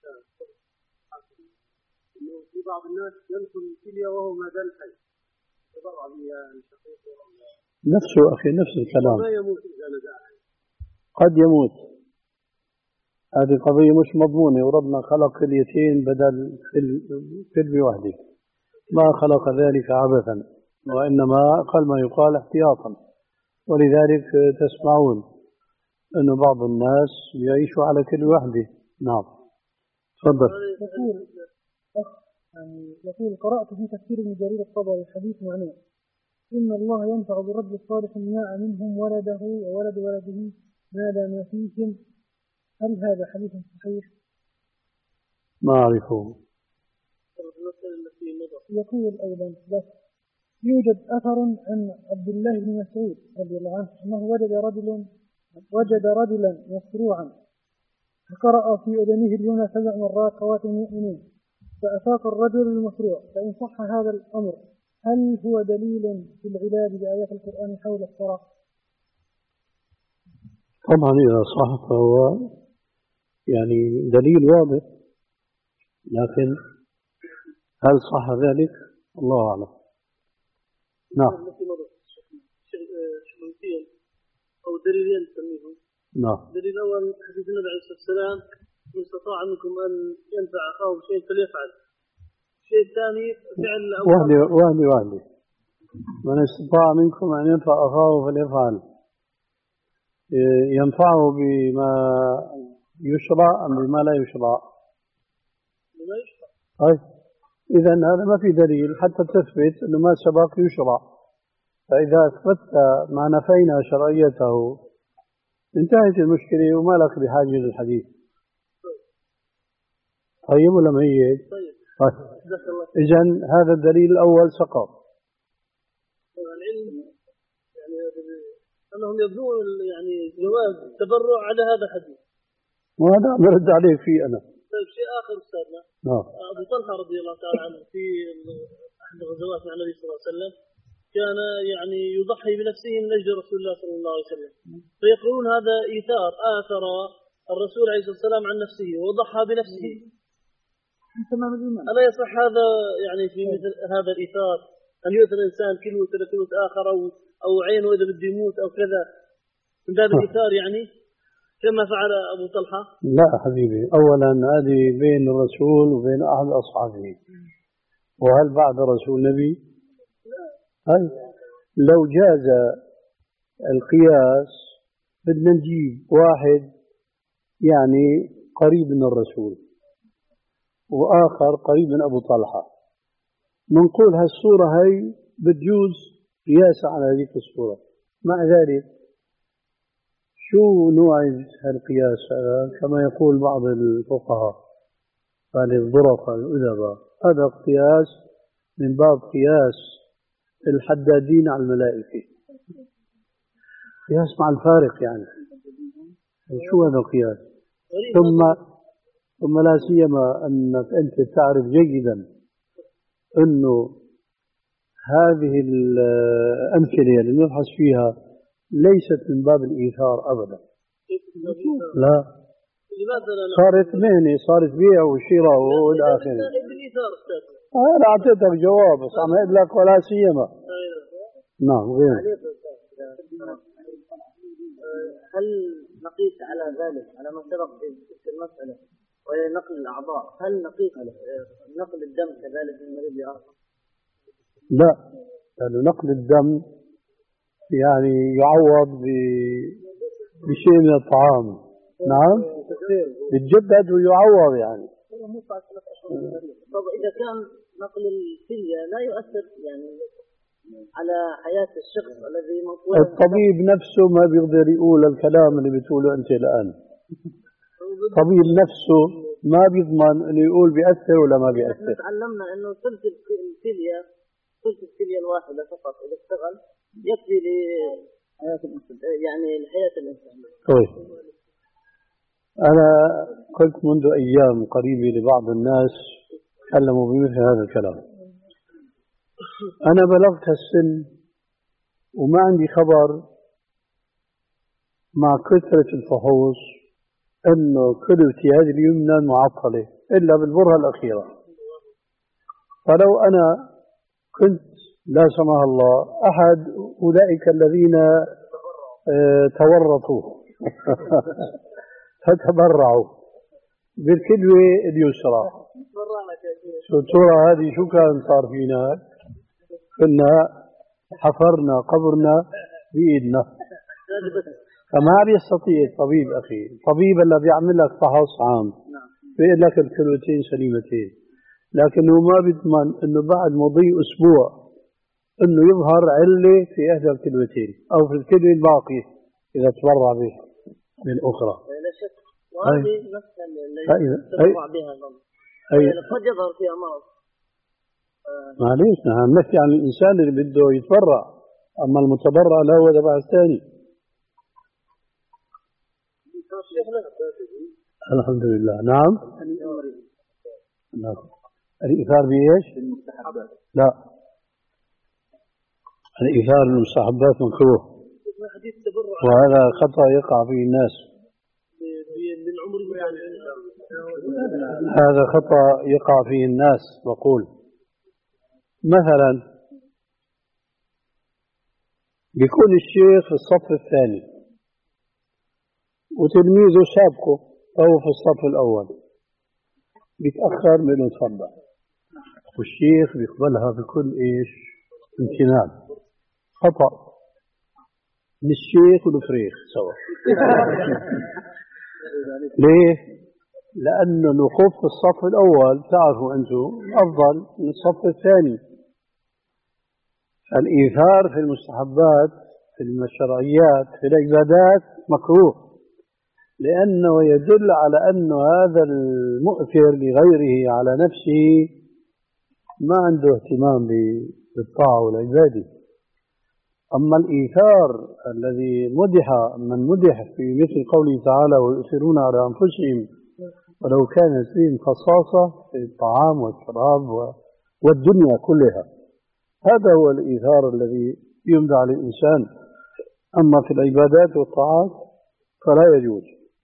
في بعض الناس يدخل الكلية وهو ما زال حي يضرع بها شقيقه نفسه أخي نفس الكلام. ما يموت إذا نزع قد يموت. هذه قضية مش مضمونة، وربنا خلق كليتين بدل كلب واحدة، ما خلق ذلك عبثا، وإنما أقل ما يقال احتياطا. ولذلك تسمعون أن بعض الناس يعيشوا على كل واحدة. نعم تفضل. يقول يعني يقول قرأت في تفسير ابن جرير الطبري حديث معناه: إن الله ينفع بالرجل الصالح الماء منهم ولده وولد ولده ما دام فيهم. هل هذا حديث صحيح؟ ما أعرفه. يقول أيضا بس يوجد أثر عن عبد الله بن مسعود رضي الله عنه أنه وجد رجلا وجد رجلا مصروعا فقرأ في أذنه اليمنى سبع مرات خواتم المؤمنين فأفاق الرجل المصروع. فإن صح هذا الأمر هل هو دليل في العلاج بآيات القرآن حول الصلاة؟ طبعا إذا صح فهو يعني دليل واضح، لكن هل صح ذلك؟ الله أعلم. نعم. شروطين أو دليلين نسميهم. نعم. الدليل الأول حديث النبي عليه الصلاة والسلام: من استطاع منكم أن ينفع أخاه بشيء فليفعل. الشيء الثاني فعل واحدة واحدة واحدة من استطاع منكم أن ينفع أخاه فليفعل. ينفعه بما يشرع أم بما لا يشرع؟ بما يشرع. طيب إذا هذا ما في دليل حتى تثبت أنه ما سبق يشرع. فإذا أثبتت ما نفينا شرعيته انتهت المشكلة وما لك بحاجة للحديث. طيب ولا ما هي؟ طيب. طيب. إذن هذا الدليل الأول سقط. العلم يعني أنهم يبنون يعني جواز التبرع على هذا الحديث. وهذا برد عليك فيه أنا. طيب شيء آخر أستاذنا. نعم. أبو طلحة رضي الله تعالى عنه في أحد الغزوات مع النبي صلى الله عليه وسلم كان يعني يضحي بنفسه من أجل رسول الله صلى الله عليه وسلم، فيقولون هذا إيثار، آثر الرسول عليه الصلاة والسلام عن نفسه وضحى بنفسه. تمام الإيمان. ألا يصح هذا يعني في مثل هذا الإيثار أن يؤثر الإنسان كلمة كلمة آخر أو أو عينه إذا بده يموت أو كذا من باب الإيثار يعني كما فعل أبو طلحة؟ لا حبيبي، أولا هذه بين الرسول وبين أحد أصحابه، وهل بعد رسول نبي؟ هل لو جاز القياس بدنا نجيب واحد يعني قريب من الرسول وآخر قريب من أبو طلحة، نقول هالصورة هاي بتجوز قياسا على هذه الصورة. مع ذلك شو نوع القياس؟ كما يقول بعض الفقهاء قال الظرف الأدباء هذا قياس من باب قياس الحدادين على الملائكة. قياس مع الفارق يعني، شو هذا القياس؟ ثم ثم لا سيما أنك أنت تعرف جيدا أنه هذه الأمثلة اللي نبحث فيها ليست من باب الإيثار أبدا. لا، صارت مهنة، صارت بيع وشراء والى اخره. انا اعطيتك جواب بس عم اقول لك ولا سيما. نعم غير. هل نقيس على ذلك على ما سبق في تلك المسألة وهي نقل الأعضاء، هل نقيس نقل الدم كذلك من مريض لآخر؟ لا، لأنه نقل الدم يعني يعوض بشيء من الطعام. نعم يتجدد ويعوض يعني. طب إذا كان نقل الكلية لا يؤثر يعني على حياة الشخص الذي مطلوب، الطبيب نفسه ما بيقدر يقول الكلام اللي بتقوله أنت الآن. الطبيب نفسه ما بيضمن إنه يقول بيأثر ولا ما بيأثر. تعلمنا إنه ثلث الكلية ثلث الكلية الواحدة فقط إذا اشتغل يكفي لحياة الإنسان، يعني لحياة الإنسان. طيب أنا قلت منذ أيام قريبة لبعض الناس تكلموا بمثل هذا الكلام. أنا بلغت السن وما عندي خبر مع كثرة الفحوص أنه كليتي هذه اليمنى معطلة إلا بالبرهة الأخيرة. فلو أنا كنت لا سمح الله أحد أولئك الذين اه تورطوا فتبرعوا بالكلوة اليسرى، شو ترى هذه شو كان صار فينا؟ كنا حفرنا قبرنا بإيدنا. فما بيستطيع الطبيب أخي، الطبيب اللي بيعمل لك فحص عام بيقول لك الكلوتين سليمتين، لكنه ما بيضمن انه بعد مضي اسبوع انه يظهر علة في احدى الكلوتين او في الكلوة الباقية اذا تبرع به من اخرى. لا شك، وهذه نفسها اللي تبرع بها قد يظهر فيها مرض. معليش نحن نحكي عن الانسان اللي بده يتبرع، اما المتبرع له هو تبع الثاني. الحمد لله. نعم. نعم. الإيثار بإيش؟ لا، الإيثار المستحبات مكروه، وهذا خطأ يقع فيه الناس. هذا خطأ يقع فيه الناس. بقول مثلا بيكون الشيخ في الصف الثاني وتلميذه سابقه فهو في الصف الأول، بيتأخر منه يتفضل، والشيخ بيقبلها بكل إيش امتنان. خطأ من الشيخ والفريخ سوا. ليه؟ لأنه الوقوف في الصف الأول تعرفوا أنتم أفضل من الصف الثاني. الإيثار في المستحبات في الشرعيات في العبادات مكروه، لأنه يدل على أن هذا المؤثر لغيره على نفسه ما عنده اهتمام بالطاعة والعبادة. أما الإيثار الذي مدح من مدح في مثل قوله تعالى ويؤثرون على أنفسهم ولو كانت بهم خصاصة في الطعام والشراب والدنيا كلها، هذا هو الإيثار الذي يمدح للإنسان. أما في العبادات والطاعات فلا يجوز.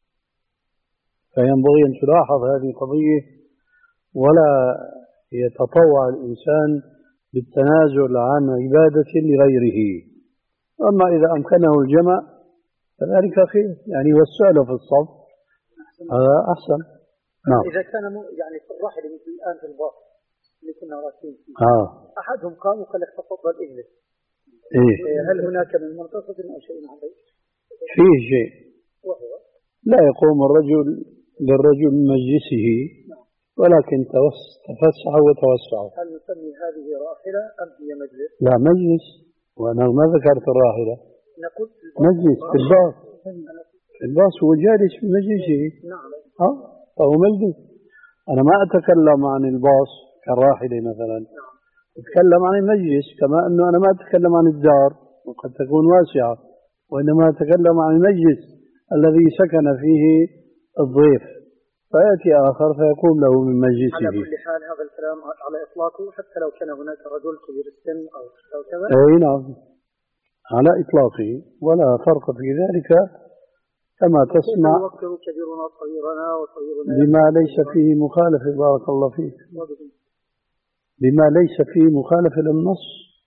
فينبغي أن تلاحظ هذه القضية ولا يتطوع الإنسان بالتنازل عن عبادة لغيره. أما إذا أمكنه الجمع فذلك خير، يعني يوسع في الصف هذا أحسن. نعم. إذا كان يعني في الراحل مثل الآن في الباص اللي كنا راكبين فيه آه. أحدهم قام وقال لك تفضل اجلس. إيه؟ هل هناك من منتصف أو شيء عليه؟ فيه شيء. وهو لا يقوم الرجل للرجل من مجلسه ولكن تفسح وتوسع. هل نسمي هذه راحلة أم هي مجلس؟ لا مجلس، وأنا ما ذكرت الراحلة. نقول مجلس في الباص، في الباص هو جالس في مجلسه. نعم. ها فهو مجلس. أنا ما أتكلم عن الباص كالراحلة مثلا، أتكلم عن المجلس، كما أنه أنا ما أتكلم عن الدار وقد تكون واسعة، وإنما أتكلم عن المجلس الذي سكن فيه الضيف، فيأتي آخر فيقوم له من مجلسه. على كل حال هذا الكلام على إطلاقه حتى لو كان هناك رجل كبير السن أو كذا. أي نعم، على إطلاقه، ولا فرق في ذلك كما تسمع كبيرنا صغيرنا وصغيرنا بما ليس فيه مخالف. بارك الله فيك. بما ليس فيه مخالف للنص.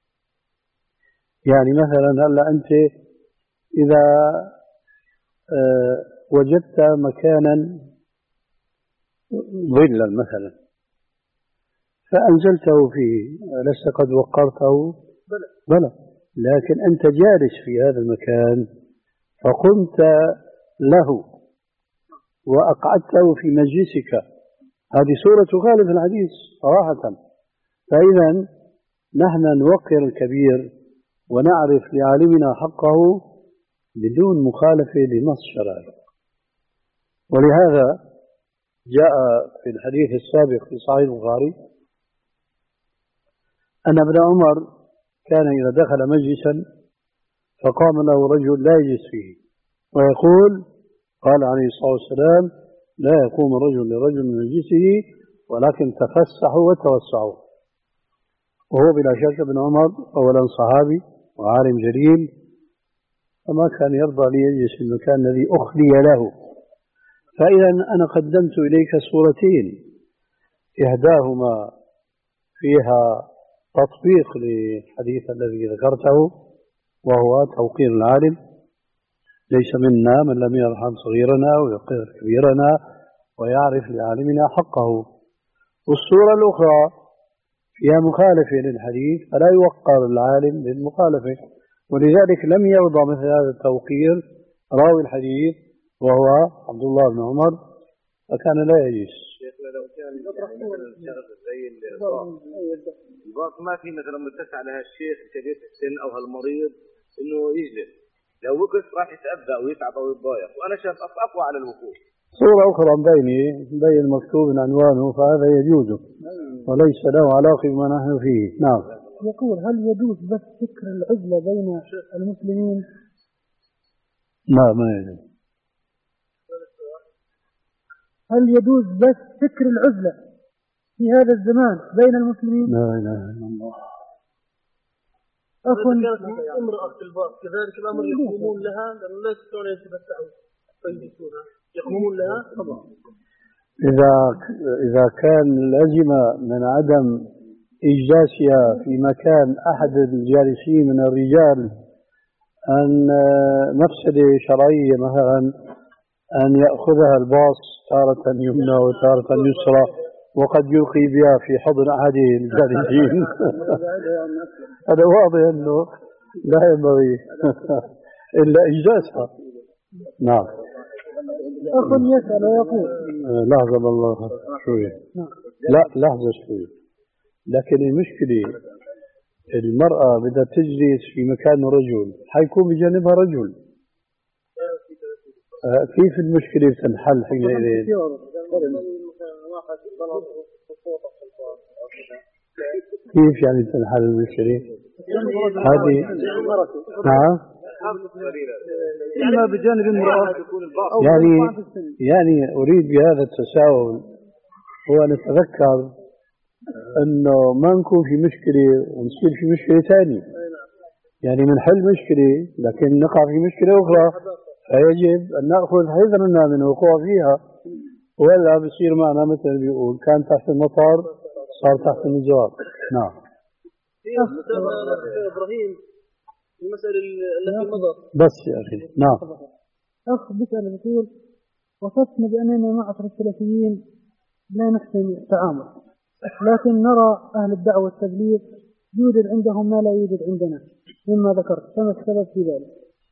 يعني مثلا هلا أنت إذا أه وجدت مكانا ظلا مثلا فأنزلته فيه، لست قد وقرته؟ بلى، لكن أنت جالس في هذا المكان فقمت له وأقعدته في مجلسك، هذه صورة تخالف الحديث صراحة. فإذا نحن نوقر الكبير ونعرف لعالمنا حقه بدون مخالفة لنص شرعي. ولهذا جاء في الحديث السابق في صحيح البخاري أن ابن عمر كان إذا دخل مجلسا فقام له رجل لا يجلس فيه ويقول، قال عليه الصلاة والسلام: لا يقوم الرجل لرجل من مجلسه ولكن تفسحوا وتوسعوا. وهو بلا شك ابن عمر أولا صحابي وعالم جليل، فما كان يرضى ليجلس في المكان الذي أخلي له. فإذا أنا قدمت إليك صورتين، إحداهما فيها تطبيق للحديث الذي ذكرته وهو توقير العالم، ليس منا من لم يرحم صغيرنا ويوقر كبيرنا ويعرف لعالمنا حقه. والصورة الأخرى فيها مخالفة للحديث فلا يوقر العالم للمخالفة، ولذلك لم يرضى مثل هذا التوقير راوي الحديث وهو عبد الله بن عمر، فكان لا يجلس. لو كان الشغل زي الضغط ما في مثلا متسع لها الشيخ كبير في السن او هالمريض انه يجلس، لو وقف راح يتأذى او يتعب او يتضايق، وانا شاب اقوى على الوقوف. صورة أخرى بيني بين مكتوب عنوانه فهذا يجوز وليس له علاقة بما نحن فيه. نعم. يقول: هل يجوز بس فكر العزلة بين المسلمين؟ لا، ما يجوز. هل يجوز بس فكر العزلة في هذا الزمان بين المسلمين؟ لا إله إلا الله. أخوان كانت امرأة في الباب كذلك الأمر يقومون لها لأنه لا يستطيعون أن يتمتعوا فيجلسونها، يقومون لها طبعا. إذا إذا كان الأزمة من عدم إجلاسها في مكان أحد الجالسين من الرجال أن مفسدة شرعية مثلا أن يأخذها الباص تارة يمنى وتارة يسرى وقد يلقي بها في حضن أحد الجالسين هذا واضح أنه لا ينبغي إلا إجلاسها. نعم. أخ يسأل ويقول: لحظة بالله شوية، لا لحظة شوية، لكن المشكلة المرأة بدها تجلس في مكان رجل حيكون بجانبها رجل، كيف المشكلة بتنحل حينئذ؟ كيف يعني تنحل المشكلة؟ هذه نعم إما بجانب المرأة يعني يعني أريد بهذا التساؤل هو أن نتذكر أنه ما نكون في مشكلة ونصير في مشكلة ثانية، يعني منحل مشكلة لكن نقع في مشكلة أخرى، فيجب أن نأخذ حذرنا من الوقوع فيها، ولا بصير معنا مثل بيقول كان تحت المطار صار تحت المجوار. نعم. إبراهيم المسألة التي مضت بس يا أخي. نعم. أخ بسأل بيقول: وصفنا بأننا معشر السلفيين لا نحسن التعامل، لكن نرى أهل الدعوة والتبليغ يوجد عندهم ما لا يوجد عندنا مما ذكرت، فما السبب في ذلك؟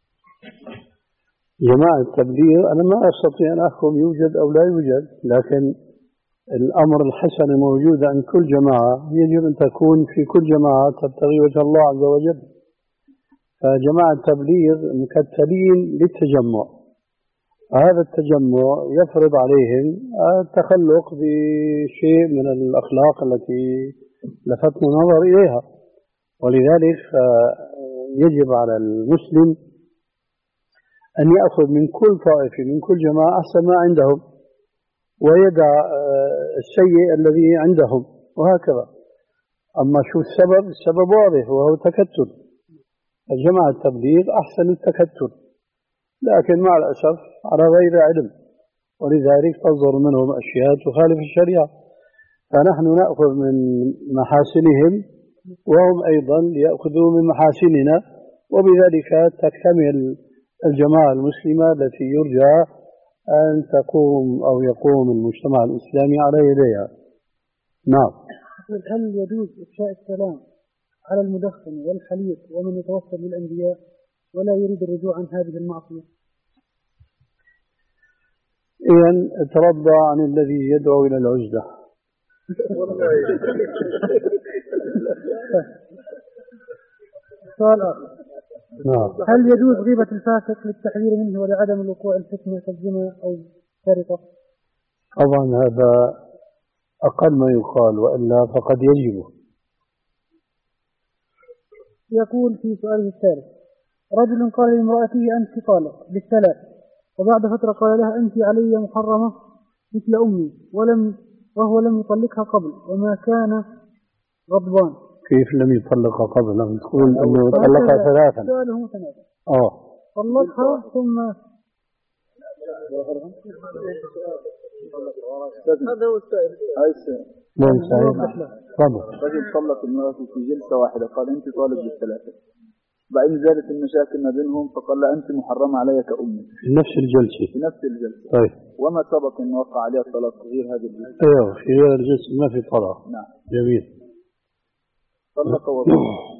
جماعة التبليغ أنا ما أستطيع أن أحكم يوجد أو لا يوجد، لكن الأمر الحسن موجود عند كل جماعة، يجب أن تكون في كل جماعة تبتغي وجه الله عز وجل. فجماعة التبليغ مكتلين للتجمع، هذا التجمع يفرض عليهم التخلق بشيء من الأخلاق التي لفتنا النظر إليها. ولذلك يجب على المسلم أن يأخذ من كل طائفة من كل جماعة أحسن ما عندهم ويدع السيء الذي عندهم وهكذا. أما شو السبب؟ السبب واضح وهو تكتل. الجماعة التبليغ أحسن التكتل، لكن مع الأسف على غير علم، ولذلك تصدر منهم أشياء تخالف الشريعة. فنحن نأخذ من محاسنهم وهم أيضا يأخذوا من محاسننا، وبذلك تكتمل الجماعة المسلمة التي يرجى أن تقوم أو يقوم المجتمع الإسلامي على يديها. نعم. هل يجوز إفشاء السلام على المدخن والحليق ومن يتوسل للأنبياء ولا يريد الرجوع عن هذه المعصية؟ إذن ترضى عن الذي يدعو إلى العزلة. سؤال آخر. نعم. هل يجوز غيبة الفاسق للتحذير منه ولعدم الوقوع الفتنة كالزنا أو سرقة؟ طبعا هذا أقل ما يقال، وإلا فقد يجب. يقول في سؤاله الثالث: رجل قال لامرأته أنت طالق بالثلاث، وبعد فترة قال لها أنت علي محرمة مثل أمي، ولم وهو لم يطلقها قبل وما كان غضبان. كيف لم يطلقها قبل؟ لم تقول أنه طلقها ثلاثا. سؤاله متنازع. آه. طلقها ثم هذا هو السائل. نعم سعيد. تفضل. رجل طلق امرأته في جلسة واحدة، قال أنت طالب بالثلاثة، بعدين زادت المشاكل ما بينهم فقال لا أنت محرمة علي كأمي. في نفس الجلسة. في نفس الجلسة. طيب. وما سبق أن وقع عليها الطلاق غير هذه الجلسة. أيوه في غير الجلسة ما في طلاق. نعم. جميل. طلق وضع.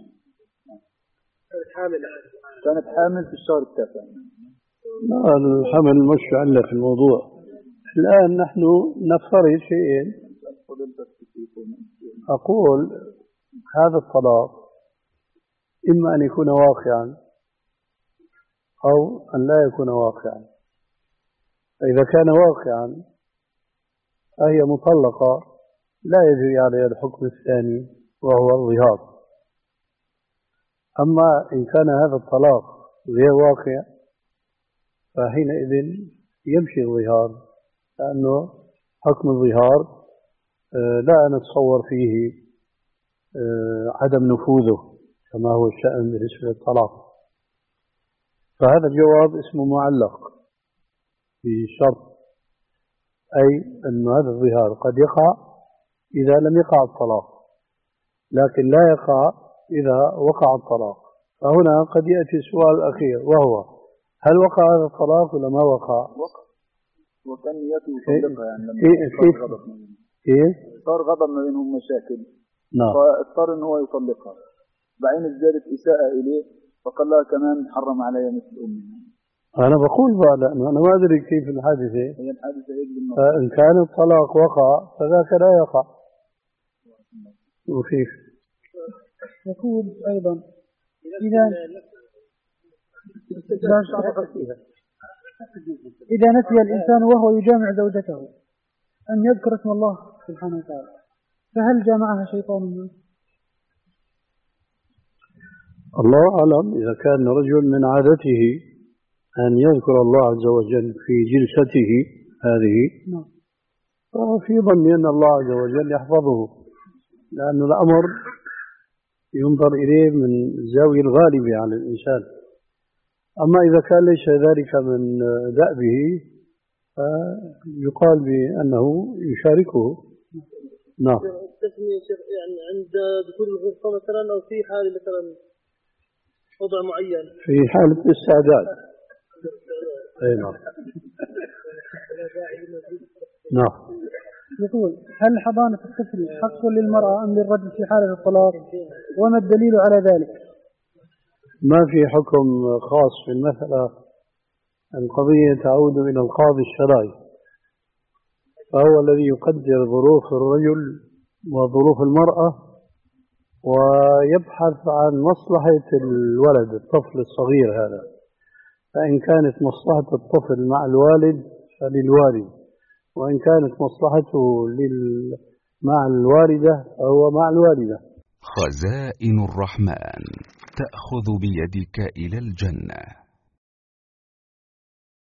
كانت حامل في الشهر التاسع. لا الحمل مش علة في الموضوع. الآن نحن نفترض شيئين. أقول هذا الطلاق إما أن يكون واقعا أو أن لا يكون واقعا. فإذا كان واقعا فهي مطلقة لا يجري عليها الحكم الثاني وهو الظهار. أما إن كان هذا الطلاق غير واقع فحينئذ يمشي الظهار، لأنه حكم الظهار لا نتصور فيه عدم نفوذه كما هو الشأن بالنسبة للطلاق. فهذا الجواب اسمه معلق بشرط، أي أن هذا الظهار قد يقع إذا لم يقع الطلاق، لكن لا يقع إذا وقع الطلاق. فهنا قد يأتي السؤال الأخير وهو هل وقع هذا الطلاق ولا ما وقع؟ وقع. وكان نيته يطلقها يعني لما إيه صار غضب ما بينهم. إيه؟ صار غضب ما بينهم مشاكل. نعم. فاضطر إن هو يطلقها. بعدين ازدادت إساءة إليه فقال لها كمان حرم علي مثل أمي. أنا بقول بقى لأنه أنا ما أدري كيف الحادثة. هي الحادثة هيك بالنص. فإن كان الطلاق وقع فذاك لا يقع. وكيف؟ يقول أيضا إذا إذا نسي الإنسان وهو يجامع زوجته أن يذكر اسم الله سبحانه وتعالى، فهل جامعها شيطان منه؟ الله أعلم. إذا كان رجل من عادته أن يذكر الله عز وجل في جلسته هذه ففي ظني أن الله عز وجل يحفظه، لأن الأمر ينظر إليه من الزاوية الغالبة على الإنسان. أما إذا كان ليس ذلك من دأبه يقال بأنه يشاركه. نعم. التسمية يعني عند دخول الغرفة مثلا أو في حال مثلا وضع معين. في حالة الاستعداد. أي نعم. نعم. يقول هل حضانة الطفل حق للمرأة أم للرجل في حالة الطلاق؟ وما الدليل على ذلك؟ ما في حكم خاص في المسألة. القضية تعود إلى القاضي الشرعي، فهو الذي يقدر ظروف الرجل وظروف المرأة ويبحث عن مصلحة الولد الطفل الصغير هذا. فإن كانت مصلحة الطفل مع الوالد فللوالد، وإن كانت مصلحته مع الوالدة فهو مع الوالدة. خزائن الرحمن تأخذ بيدك إلى الجنة.